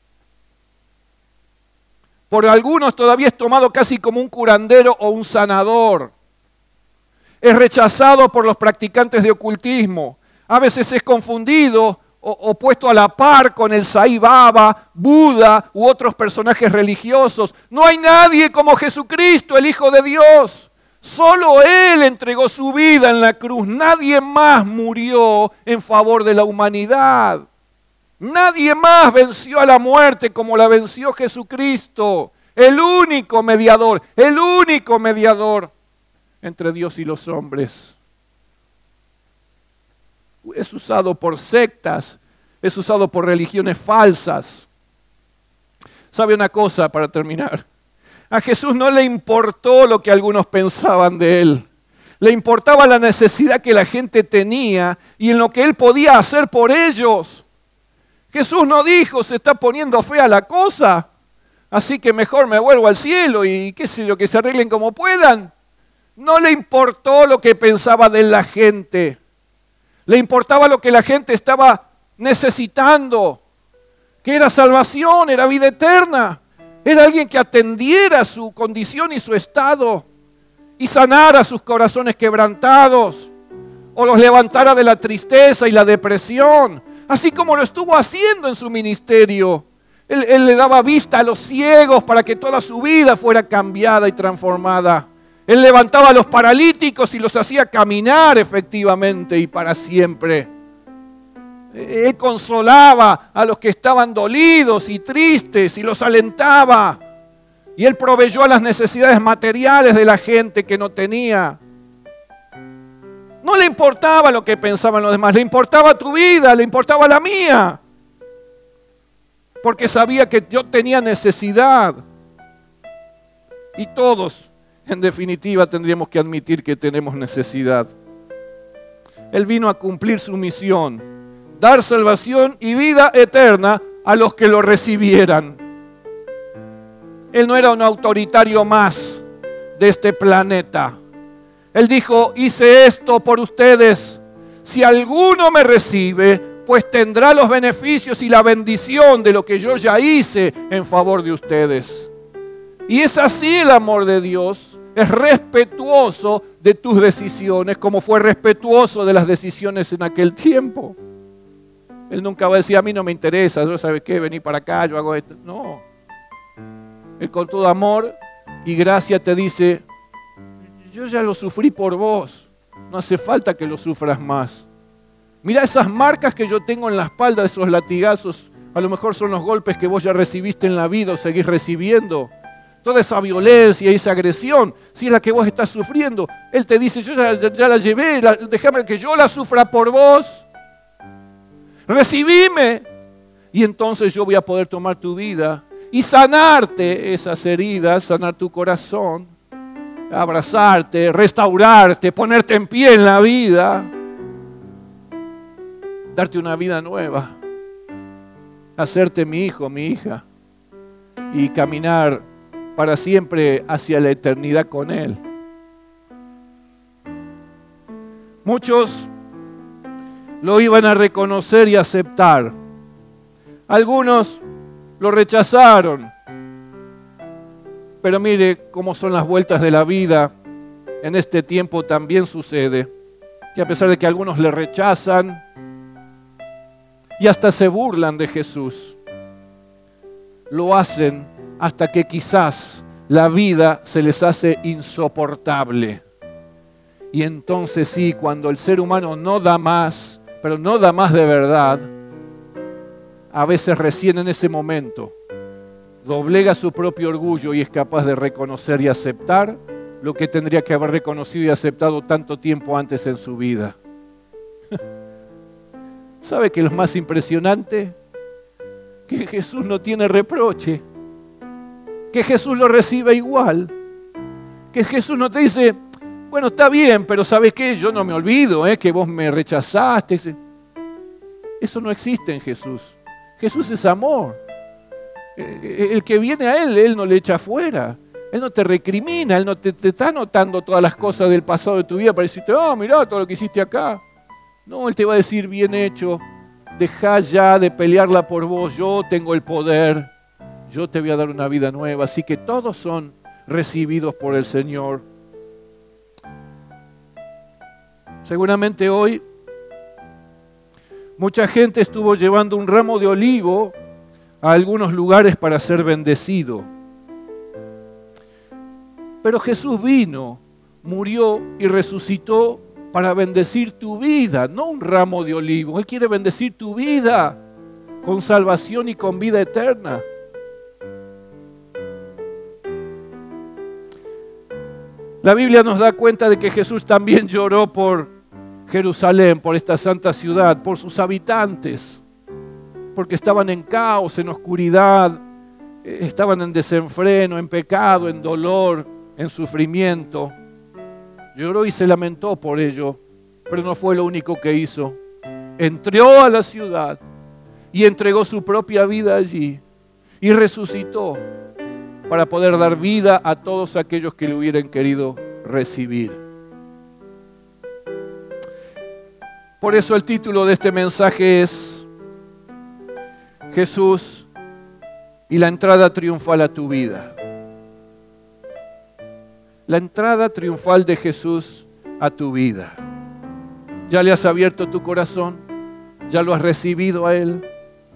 Por algunos todavía es tomado casi como un curandero o un sanador. Es rechazado por los practicantes de ocultismo. A veces es confundido o, o puesto a la par con el Sai Baba, Buda u otros personajes religiosos. No hay nadie como Jesucristo, el Hijo de Dios. Solo Él entregó su vida en la cruz. Nadie más murió en favor de la humanidad. Nadie más venció a la muerte como la venció Jesucristo. El único mediador, el único mediador entre Dios y los hombres. Es usado por sectas, es usado por religiones falsas. ¿Sabe una cosa para terminar? A Jesús no le importó lo que algunos pensaban de Él. Le importaba la necesidad que la gente tenía y en lo que Él podía hacer por ellos. Jesús no dijo, se está poniendo fea la cosa, así que mejor me vuelvo al cielo y qué sé yo, que se arreglen como puedan. No le importó lo que pensaba de la gente. Le importaba lo que la gente estaba necesitando, que era salvación, era vida eterna. Era alguien que atendiera su condición y su estado y sanara sus corazones quebrantados o los levantara de la tristeza y la depresión, así como lo estuvo haciendo en su ministerio. Él, él le daba vista a los ciegos para que toda su vida fuera cambiada y transformada. Él levantaba a los paralíticos y los hacía caminar efectivamente y para siempre. Él consolaba a los que estaban dolidos y tristes y los alentaba. Y Él proveyó a las necesidades materiales de la gente que no tenía. No le importaba lo que pensaban los demás, le importaba tu vida, le importaba la mía. Porque sabía que yo tenía necesidad. Y todos, en definitiva, tendríamos que admitir que tenemos necesidad. Él vino a cumplir su misión, dar salvación y vida eterna a los que lo recibieran. Él no era un autoritario más de este planeta. Él dijo, hice esto por ustedes. Si alguno me recibe, pues tendrá los beneficios y la bendición de lo que yo ya hice en favor de ustedes. Y es así el amor de Dios. Es respetuoso de tus decisiones, como fue respetuoso de las decisiones en aquel tiempo. Él nunca va a decir, a mí no me interesa, yo sabes qué, vení para acá, yo hago esto. No. Él con todo amor y gracia te dice, yo ya lo sufrí por vos, no hace falta que lo sufras más. Mira esas marcas que yo tengo en la espalda, esos latigazos, a lo mejor son los golpes que vos ya recibiste en la vida o seguís recibiendo. Toda esa violencia y esa agresión, si es la que vos estás sufriendo, Él te dice, yo ya, ya, ya la llevé, la, déjame que yo la sufra por vos. Recibime. Y entonces yo voy a poder tomar tu vida y sanarte esas heridas, sanar tu corazón, abrazarte, restaurarte, ponerte en pie en la vida, darte una vida nueva, hacerte mi hijo, mi hija y caminar para siempre hacia la eternidad con Él. Muchos lo iban a reconocer y aceptar. Algunos lo rechazaron. Pero mire cómo son las vueltas de la vida. En este tiempo también sucede que a pesar de que algunos le rechazan y hasta se burlan de Jesús, lo hacen hasta que quizás la vida se les hace insoportable. Y entonces sí, cuando el ser humano no da más, pero no da más de verdad, a veces recién en ese momento doblega su propio orgullo y es capaz de reconocer y aceptar lo que tendría que haber reconocido y aceptado tanto tiempo antes en su vida. ¿Sabe qué es lo más impresionante? Que Jesús no tiene reproche. Que Jesús lo recibe igual. Que Jesús no te dice, bueno, está bien, pero ¿sabes qué? Yo no me olvido, ¿eh? que vos me rechazaste. Eso no existe en Jesús. Jesús es amor. El que viene a Él, Él no le echa fuera. Él no te recrimina, Él no te, te está anotando todas las cosas del pasado de tu vida para decirte, oh, mirá todo lo que hiciste acá. No, Él te va a decir, bien hecho, dejá ya de pelearla por vos, yo tengo el poder. Yo te voy a dar una vida nueva, así que todos son recibidos por el Señor. Seguramente hoy mucha gente estuvo llevando un ramo de olivo a algunos lugares para ser bendecido. Pero Jesús vino, murió y resucitó para bendecir tu vida, no un ramo de olivo. Él quiere bendecir tu vida con salvación y con vida eterna. La Biblia nos da cuenta de que Jesús también lloró por Jerusalén, por esta santa ciudad, por sus habitantes, porque estaban en caos, en oscuridad, estaban en desenfreno, en pecado, en dolor, en sufrimiento. Lloró y se lamentó por ello, pero no fue lo único que hizo. Entró a la ciudad y entregó su propia vida allí y resucitó para poder dar vida a todos aquellos que le hubieran querido recibir. Por eso el título de este mensaje es Jesús y la entrada triunfal a tu vida. La entrada triunfal de Jesús a tu vida. ¿Ya le has abierto tu corazón? ¿Ya lo has recibido a Él?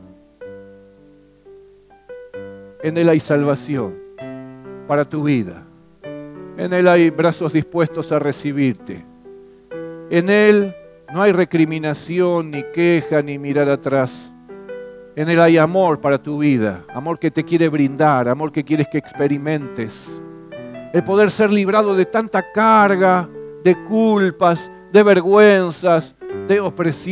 En Él hay salvación para tu vida. En Él hay brazos dispuestos a recibirte. En Él no hay recriminación, ni queja, ni mirar atrás. En Él hay amor para tu vida. Amor que te quiere brindar, amor que quieres que experimentes. El poder ser librado de tanta carga, de culpas, de vergüenzas, de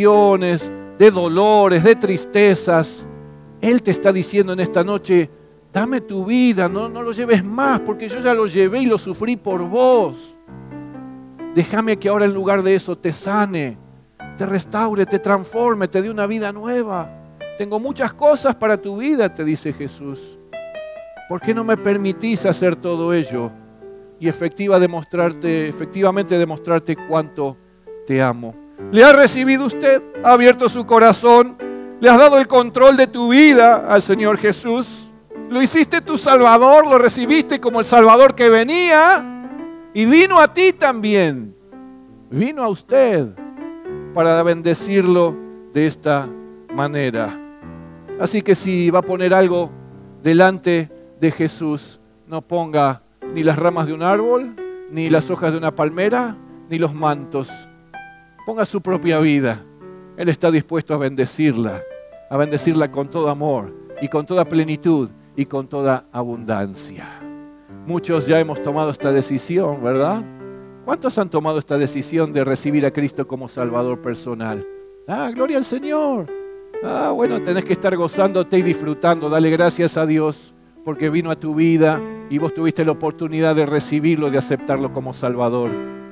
opresiones, de dolores, de tristezas. Él te está diciendo en esta noche, Dame tu vida, no, no lo lleves más, porque yo ya lo llevé y lo sufrí por vos. Déjame que ahora en lugar de eso te sane, te restaure, te transforme, te dé una vida nueva. Tengo muchas cosas para tu vida, te dice Jesús. ¿Por qué no me permitís hacer todo ello? Y efectiva demostrarte, efectivamente demostrarte cuánto te amo. ¿Le ha recibido usted? ¿Ha abierto su corazón? ¿Le has dado el control de tu vida al Señor Jesús? ¿Lo hiciste tu Salvador? ¿Lo recibiste como el Salvador que venía? Y vino a ti también. Vino a usted para bendecirlo de esta manera. Así que si va a poner algo delante de Jesús, no ponga ni las ramas de un árbol, ni las hojas de una palmera, ni los mantos. Ponga su propia vida. Él está dispuesto a bendecirla, a bendecirla con todo amor y con toda plenitud y con toda abundancia. Muchos ya hemos tomado esta decisión, ¿verdad? ¿Cuántos han tomado esta decisión de recibir a Cristo como Salvador personal? Ah, gloria al Señor. Ah, bueno, tenés que estar gozándote y disfrutando. Dale gracias a Dios porque vino a tu vida y vos tuviste la oportunidad de recibirlo, de aceptarlo como Salvador.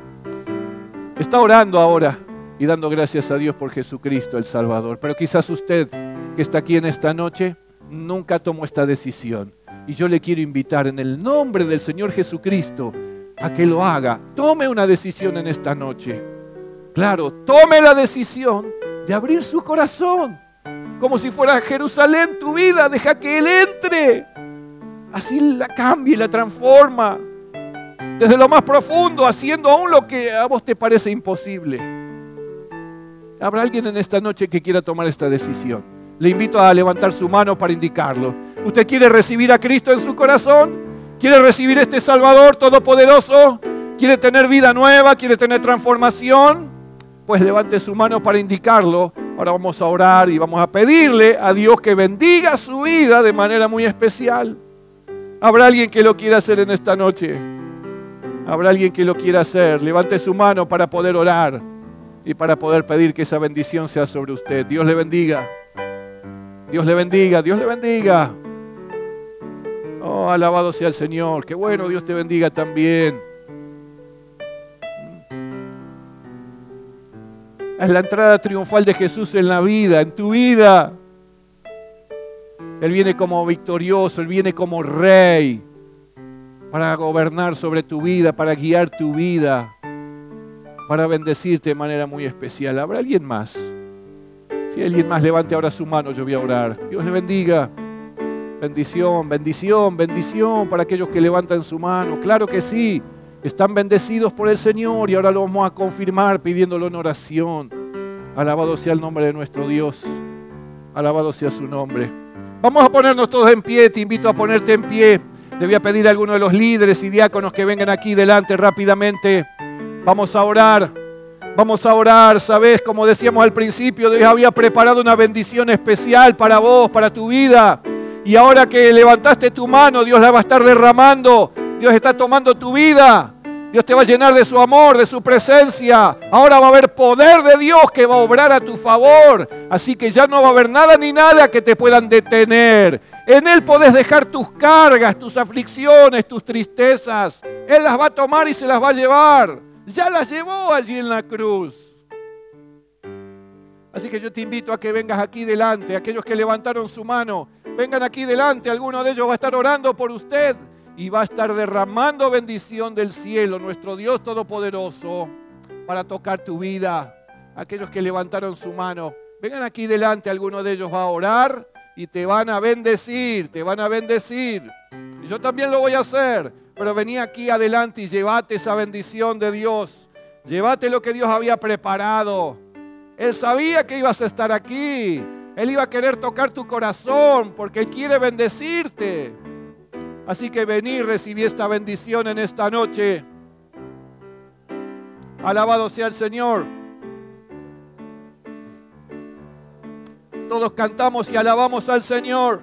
Está orando ahora y dando gracias a Dios por Jesucristo, el Salvador. Pero quizás usted que está aquí en esta noche nunca tomó esta decisión. Y yo le quiero invitar en el nombre del Señor Jesucristo a que lo haga. Tome una decisión en esta noche. Claro, tome la decisión de abrir su corazón. Como si fuera Jerusalén tu vida. Deja que Él entre. Así la cambia y la transforma. Desde lo más profundo, haciendo aún lo que a vos te parece imposible. ¿Habrá alguien en esta noche que quiera tomar esta decisión? Le invito a levantar su mano para indicarlo. ¿Usted quiere recibir a Cristo en su corazón? ¿Quiere recibir este Salvador todopoderoso? ¿Quiere tener vida nueva? ¿Quiere tener transformación? Pues levante su mano para indicarlo. Ahora vamos a orar y vamos a pedirle a Dios que bendiga su vida de manera muy especial. ¿Habrá alguien que lo quiera hacer en esta noche? ¿Habrá alguien que lo quiera hacer? Levante su mano para poder orar y para poder pedir que esa bendición sea sobre usted. Dios le bendiga. Dios le bendiga, Dios le bendiga. Oh, alabado sea el Señor. Qué bueno, Dios te bendiga también. Es la entrada triunfal de Jesús en la vida, en tu vida. Él viene como victorioso, Él viene como rey para gobernar sobre tu vida, para guiar tu vida, para bendecirte de manera muy especial. ¿Habrá alguien más? Si alguien más, levante ahora su mano, yo voy a orar. Dios le bendiga. Bendición, bendición, bendición para aquellos que levantan su mano. Claro que sí, están bendecidos por el Señor y ahora lo vamos a confirmar pidiéndolo en oración. Alabado sea el nombre de nuestro Dios. Alabado sea su nombre. Vamos a ponernos todos en pie, te invito a ponerte en pie. Le voy a pedir a alguno de los líderes y diáconos que vengan aquí delante rápidamente. Vamos a orar. Vamos a orar, ¿sabes? Como decíamos al principio, Dios había preparado una bendición especial para vos, para tu vida. Y ahora que levantaste tu mano, Dios la va a estar derramando. Dios está tomando tu vida. Dios te va a llenar de su amor, de su presencia. Ahora va a haber poder de Dios que va a obrar a tu favor. Así que ya no va a haber nada ni nada que te puedan detener. En Él podés dejar tus cargas, tus aflicciones, tus tristezas. Él las va a tomar y se las va a llevar. Ya las llevó allí en la cruz. Así que yo te invito a que vengas aquí delante. Aquellos que levantaron su mano, vengan aquí delante. Alguno de ellos va a estar orando por usted y va a estar derramando bendición del cielo, nuestro Dios Todopoderoso, para tocar tu vida. Aquellos que levantaron su mano, vengan aquí delante. Alguno de ellos va a orar y te van a bendecir, te van a bendecir. Y yo también lo voy a hacer. Pero vení aquí adelante y llévate esa bendición de Dios. Llévate lo que Dios había preparado. Él sabía que ibas a estar aquí. Él iba a querer tocar tu corazón porque Él quiere bendecirte. Así que vení y recibí esta bendición en esta noche. Alabado sea el Señor. Todos cantamos y alabamos al Señor.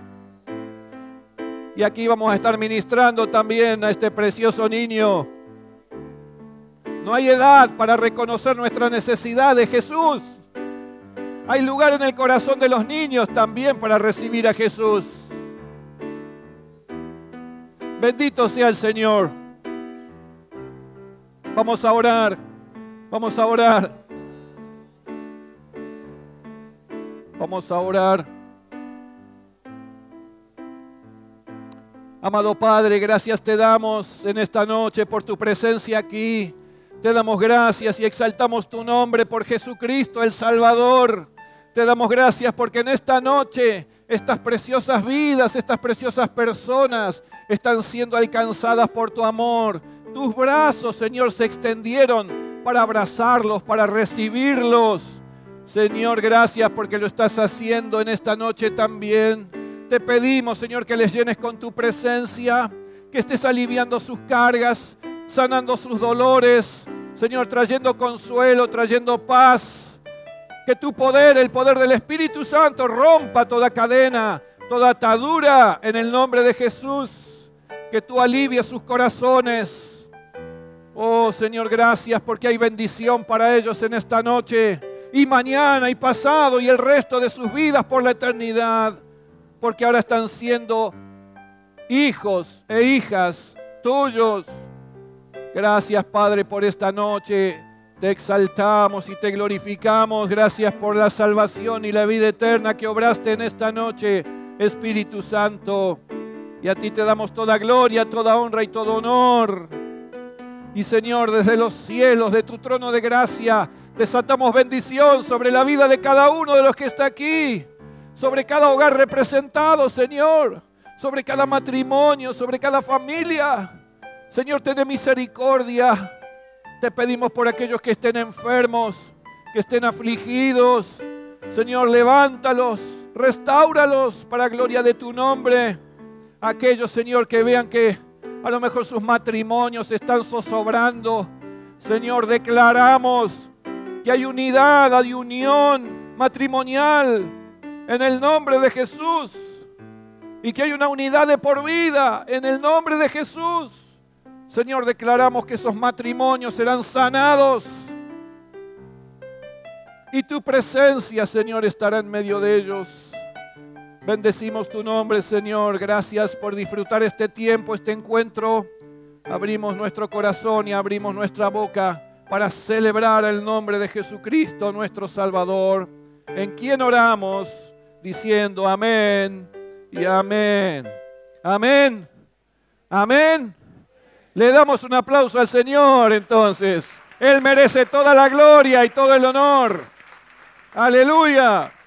Y aquí vamos a estar ministrando también a este precioso niño. No hay edad para reconocer nuestra necesidad de Jesús. Hay lugar en el corazón de los niños también para recibir a Jesús. Bendito sea el Señor. Vamos a orar. Vamos a orar. Vamos a orar. Amado Padre, gracias te damos en esta noche por tu presencia aquí. Te damos gracias y exaltamos tu nombre por Jesucristo el Salvador. Te damos gracias porque en esta noche estas preciosas vidas, estas preciosas personas están siendo alcanzadas por tu amor. Tus brazos, Señor, se extendieron para abrazarlos, para recibirlos. Señor, gracias porque lo estás haciendo en esta noche también. Te pedimos, Señor, que les llenes con tu presencia, que estés aliviando sus cargas, sanando sus dolores, Señor, trayendo consuelo, trayendo paz. Que tu poder, el poder del Espíritu Santo, rompa toda cadena, toda atadura en el nombre de Jesús. Que tú alivies sus corazones. Oh, Señor, gracias porque hay bendición para ellos en esta noche y mañana y pasado y el resto de sus vidas por la eternidad. Porque ahora están siendo hijos e hijas tuyos. Gracias, Padre, por esta noche. Te exaltamos y te glorificamos. Gracias por la salvación y la vida eterna que obraste en esta noche, Espíritu Santo. Y a ti te damos toda gloria, toda honra y todo honor. Y Señor, desde los cielos, de tu trono de gracia, desatamos bendición sobre la vida de cada uno de los que está aquí. Sobre cada hogar representado, Señor. Sobre cada matrimonio, sobre cada familia. Señor, ten misericordia. Te pedimos por aquellos que estén enfermos, que estén afligidos. Señor, levántalos, restáuralos para gloria de tu nombre. Aquellos, Señor, que vean que a lo mejor sus matrimonios están zozobrando. Señor, declaramos que hay unidad, hay unión matrimonial en el nombre de Jesús. Y que hay una unidad de por vida en el nombre de Jesús. Señor, declaramos que esos matrimonios serán sanados. Y tu presencia, Señor, estará en medio de ellos. Bendecimos tu nombre, Señor. Gracias por disfrutar este tiempo, este encuentro. Abrimos nuestro corazón y abrimos nuestra boca para celebrar el nombre de Jesucristo, nuestro Salvador, en quien oramos diciendo amén y amén. Amén. Amén. Le damos un aplauso al Señor entonces. Él merece toda la gloria y todo el honor. Aleluya.